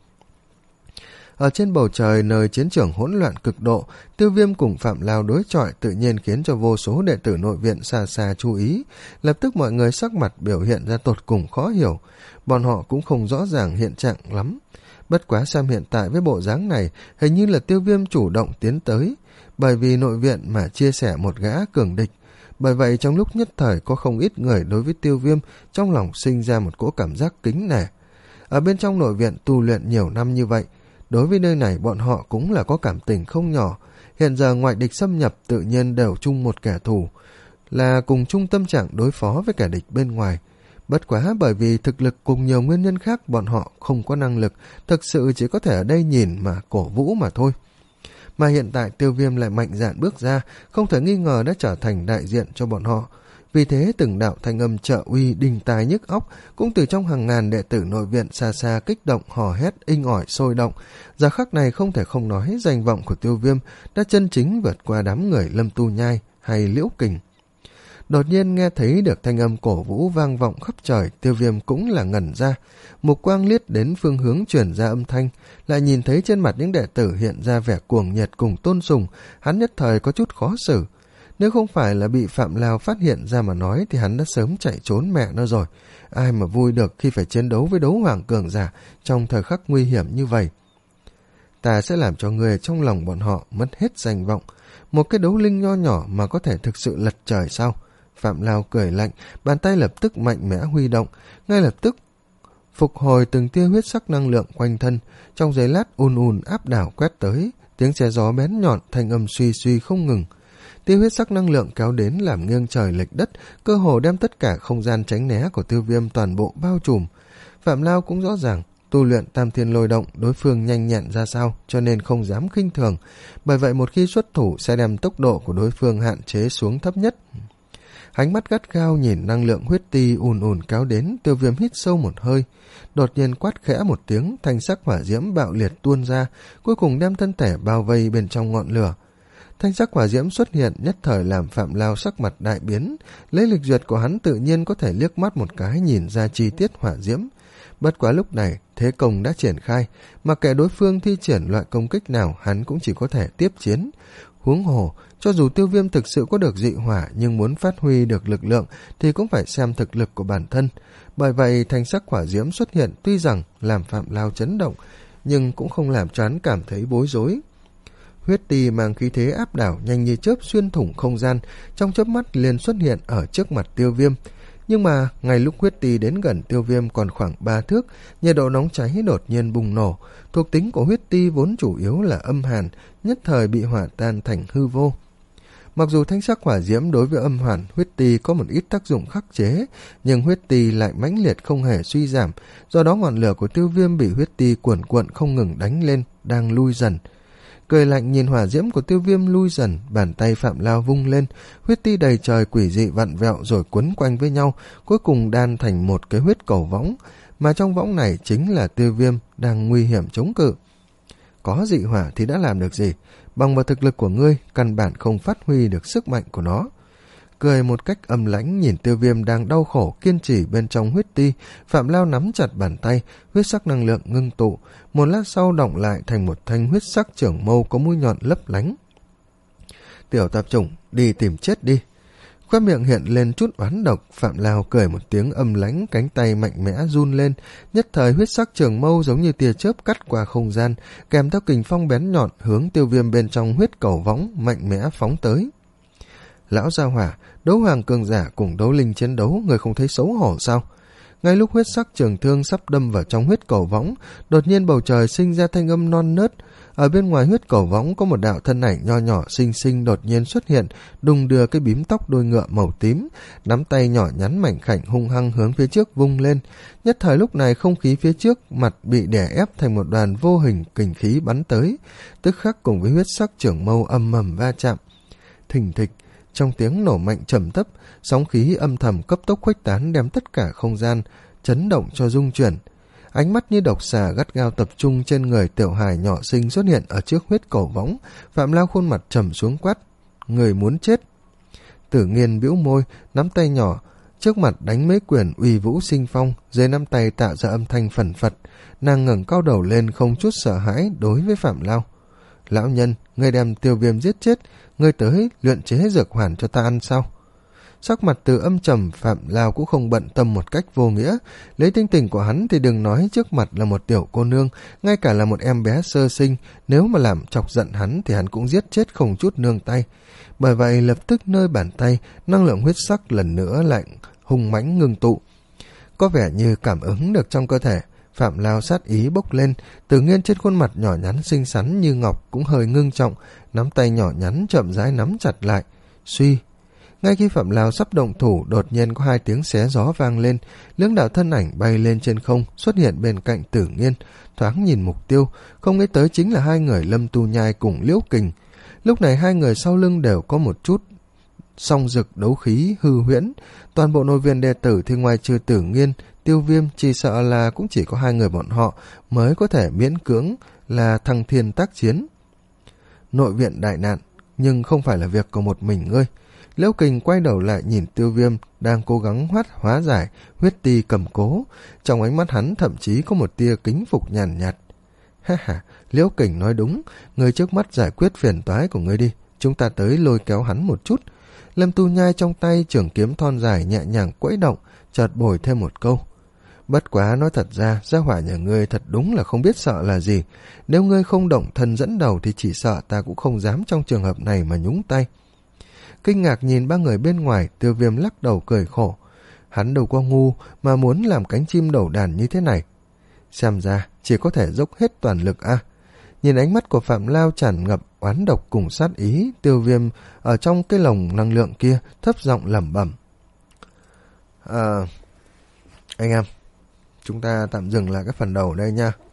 Ở trên bầu trời nơi chiến trường hỗn loạn cực độ, Tiêu Viêm cùng Phạm Lao đối chọi tự nhiên khiến cho vô số đệ tử nội viện xa xa chú ý. Lập tức mọi người sắc mặt biểu hiện ra tột cùng khó hiểu, bọn họ cũng không rõ ràng hiện trạng lắm. Bất quá xem hiện tại với bộ dáng này, hình như là Tiêu Viêm chủ động tiến tới, bởi vì nội viện mà chia sẻ một gã cường địch. Bởi vậy trong lúc nhất thời có không ít người đối với Tiêu Viêm trong lòng sinh ra một cỗ cảm giác kính nể. Ở bên trong nội viện tu luyện nhiều năm như vậy, đối với nơi này bọn họ cũng là có cảm tình không nhỏ. Hiện giờ ngoại địch xâm nhập tự nhiên đều chung một kẻ thù, là cùng chung tâm trạng đối phó với kẻ địch bên ngoài. Bất quá bởi vì thực lực cùng nhiều nguyên nhân khác bọn họ không có năng lực, thực sự chỉ có thể ở đây nhìn mà cổ vũ mà thôi. Mà hiện tại Tiêu Viêm lại mạnh dạn bước ra, không thể nghi ngờ đã trở thành đại diện cho bọn họ. Vì thế từng đạo thanh âm trợ uy đình tài nhức óc cũng từ trong hàng ngàn đệ tử nội viện xa xa kích động hò hét inh ỏi sôi động. Giờ khắc này không thể không nói danh vọng của Tiêu Viêm đã chân chính vượt qua đám người Lâm Tu Nhai hay Liễu Kình. Đột nhiên nghe thấy được thanh âm cổ vũ vang vọng khắp trời, Tiêu Viêm cũng là ngẩn ra. Mục quang liếc đến phương hướng truyền ra âm thanh, lại nhìn thấy trên mặt những đệ tử hiện ra vẻ cuồng nhiệt cùng tôn sùng, hắn nhất thời có chút khó xử. Nếu không phải là bị Phạm Lao phát hiện ra mà nói thì hắn đã sớm chạy trốn mẹ nó rồi. Ai mà vui được khi phải chiến đấu với đấu hoàng cường giả trong thời khắc nguy hiểm như vậy. Ta sẽ làm cho người trong lòng bọn họ mất hết danh vọng. Một cái đấu linh nho nhỏ mà có thể thực sự lật trời sao? Phạm Lao cười lạnh, bàn tay lập tức mạnh mẽ huy động, ngay lập tức phục hồi từng tia huyết sắc năng lượng quanh thân. Trong giây lát ùn ùn áp đảo quét tới, tiếng xe gió bén nhọn, thanh âm suy suy không ngừng. Tia huyết sắc năng lượng kéo đến làm nghiêng trời lệch đất, cơ hồ đem tất cả không gian tránh né của Tiêu Viêm toàn bộ bao trùm. Phạm Lao cũng rõ ràng, tu luyện tam thiên lôi động đối phương nhanh nhẹn ra sao, cho nên không dám khinh thường. Bởi vậy một khi xuất thủ sẽ đem tốc độ của đối phương hạn chế xuống thấp nhất. Ánh mắt gắt gao nhìn năng lượng huyết ti ùn ùn kéo đến, Tiêu Viêm hít sâu một hơi, đột nhiên quát khẽ một tiếng, thanh sắc hỏa diễm bạo liệt tuôn ra, cuối cùng đem thân thể bao vây bên trong ngọn lửa. Thanh sắc hỏa diễm xuất hiện nhất thời làm Phạm Lao sắc mặt đại biến, lấy lịch duyệt của hắn tự nhiên có thể liếc mắt một cái nhìn ra chi tiết hỏa diễm. Bất quá lúc này thế công đã triển khai, mà kẻ đối phương thi triển loại công kích nào hắn cũng chỉ có thể tiếp chiến. Huống hồ, cho dù Tiêu Viêm thực sự có được dị hỏa nhưng muốn phát huy được lực lượng thì cũng phải xem thực lực của bản thân. Bởi vậy thanh sắc hỏa diễm xuất hiện tuy rằng làm Phạm Lao chấn động, nhưng cũng không làm cho hắn cảm thấy bối rối. Huyết ti mang khí thế áp đảo nhanh như chớp xuyên thủng không gian, trong chớp mắt liền xuất hiện ở trước mặt Tiêu Viêm. Nhưng mà ngay lúc huyết ti đến gần Tiêu Viêm còn khoảng ba thước, nhiệt độ nóng cháy đột nhiên bùng nổ. Thuộc tính của huyết ti vốn chủ yếu là âm hàn, nhất thời bị hỏa tan thành hư vô. Mặc dù thanh sắc hỏa diễm đối với âm hàn, huyết ti có một ít tác dụng khắc chế, nhưng huyết ti lại mãnh liệt không hề suy giảm, do đó ngọn lửa của Tiêu Viêm bị huyết ti cuộn cuộn không ngừng đánh lên, đang lui dần. Cười lạnh nhìn hỏa diễm của Tiêu Viêm lui dần, bàn tay Phạm Lao vung lên, huyết ti đầy trời quỷ dị vặn vẹo rồi quấn quanh với nhau, cuối cùng đan thành một cái huyết cầu võng, mà trong võng này chính là Tiêu Viêm đang nguy hiểm chống cự. Có dị hỏa thì đã làm được gì? Bằng vào thực lực của ngươi, căn bản không phát huy được sức mạnh của nó. Cười một cách âm lãnh nhìn Tiêu Viêm đang đau khổ kiên trì bên trong huyết ti, Phạm Lao nắm chặt bàn tay, huyết sắc năng lượng ngưng tụ, một lát sau đọng lại thành một thanh huyết sắc trưởng mâu có mũi nhọn lấp lánh. Tiểu tạp chủng, đi tìm chết đi. Khóe miệng hiện lên chút oán độc, Phạm Lao cười một tiếng âm lãnh, cánh tay mạnh mẽ run lên, nhất thời huyết sắc trường mâu giống như tia chớp cắt qua không gian, kèm theo kình phong bén nhọn hướng Tiêu Viêm bên trong huyết cầu võng mạnh mẽ phóng tới. Lão gia hỏa, đấu hoàng cường giả cùng đấu linh chiến đấu, người không thấy xấu hổ sao? Ngay lúc huyết sắc trường thương sắp đâm vào trong huyết cầu võng, đột nhiên bầu trời sinh ra thanh âm non nớt. Ở bên ngoài huyết cầu võng có một đạo thân ảnh nho nhỏ xinh xinh đột nhiên xuất hiện, đùng đưa cái bím tóc đuôi ngựa màu tím, nắm tay nhỏ nhắn mảnh khảnh hung hăng hướng phía trước vung lên. Nhất thời lúc này không khí phía trước mặt bị đè ép thành một đoàn vô hình kình khí bắn tới, tức khắc cùng với huyết sắc trưởng mâu âm ầm va chạm. Thình thịch, trong tiếng nổ mạnh trầm thấp, sóng khí âm thầm cấp tốc khuếch tán đem tất cả không gian chấn động cho rung chuyển. Ánh mắt như độc xà gắt gao tập trung trên người tiểu hài nhỏ xinh xuất hiện ở trước huyết cầu võng. Phạm Lao khuôn mặt trầm xuống quát: người muốn chết. Tử Nghiên bĩu môi, nắm tay nhỏ trước mặt đánh mấy quyền uy vũ sinh phong, dưới nắm tay tạo ra âm thanh phẩn phật. Nàng ngẩng cao đầu lên không chút sợ hãi đối với Phạm Lao: lão nhân, ngươi đem Tiêu Viêm giết chết, ngươi tới luyện chế dược hoàn cho ta ăn sao? Sắc mặt Từ âm trầm, Phạm Lao cũng không bận tâm một cách vô nghĩa. Lấy tính tình của hắn thì đừng nói trước mặt là một tiểu cô nương, ngay cả là một em bé sơ sinh, nếu mà làm chọc giận hắn thì hắn cũng giết chết không chút nương tay. Bởi vậy lập tức nơi bàn tay, năng lượng huyết sắc lần nữa lại hung mãnh ngưng tụ. Có vẻ như cảm ứng được trong cơ thể, Phạm Lao sát ý bốc lên. Từ Nghiên trên khuôn mặt nhỏ nhắn xinh xắn như ngọc cũng hơi ngưng trọng, nắm tay nhỏ nhắn chậm rãi nắm chặt lại. Suy, ngay khi Phạm Lao sắp động thủ, đột nhiên có hai tiếng xé gió vang lên, lưỡng đạo thân ảnh bay lên trên không, xuất hiện bên cạnh Tử Nghiên, thoáng nhìn mục tiêu, không nghĩ tới chính là hai người Lâm Tu Nhai cùng Liễu Kình. Lúc này hai người sau lưng đều có một chút song dực đấu khí hư huyễn. Toàn bộ nội viện đệ tử thì ngoài trừ Tử Nghiên, Tiêu Viêm chỉ sợ là cũng chỉ có hai người bọn họ mới có thể miễn cưỡng là thăng thiên tác chiến. Nội viện đại nạn, nhưng không phải là việc của một mình ngươi. Liễu Kình quay đầu lại nhìn Tiêu Viêm đang cố gắng hoát hóa giải huyết ti cầm cố, trong ánh mắt hắn thậm chí có một tia kính phục nhàn nhạt. Ha ha, Liễu Kình nói đúng, ngươi trước mắt giải quyết phiền toái của ngươi đi, chúng ta tới lôi kéo hắn một chút. Lâm Tu Nhai trong tay trường kiếm thon dài nhẹ nhàng quẫy động, chợt bồi thêm một câu. Bất quá nói thật ra, gia hỏa nhà ngươi thật đúng là không biết sợ là gì. Nếu ngươi không động thân dẫn đầu thì chỉ sợ ta cũng không dám trong trường hợp này mà nhúng tay. Kinh ngạc nhìn ba người bên ngoài, Tiêu Viêm lắc đầu cười khổ. Hắn đâu có ngu mà muốn làm cánh chim đầu đàn như thế này. Xem ra chỉ có thể dốc hết toàn lực a. À. Nhìn ánh mắt của Phạm Lao tràn ngập oán độc cùng sát ý, Tiêu Viêm ở trong cái lồng năng lượng kia thấp giọng lẩm bẩm. À, anh em, chúng ta tạm dừng lại cái phần đầu đây nha.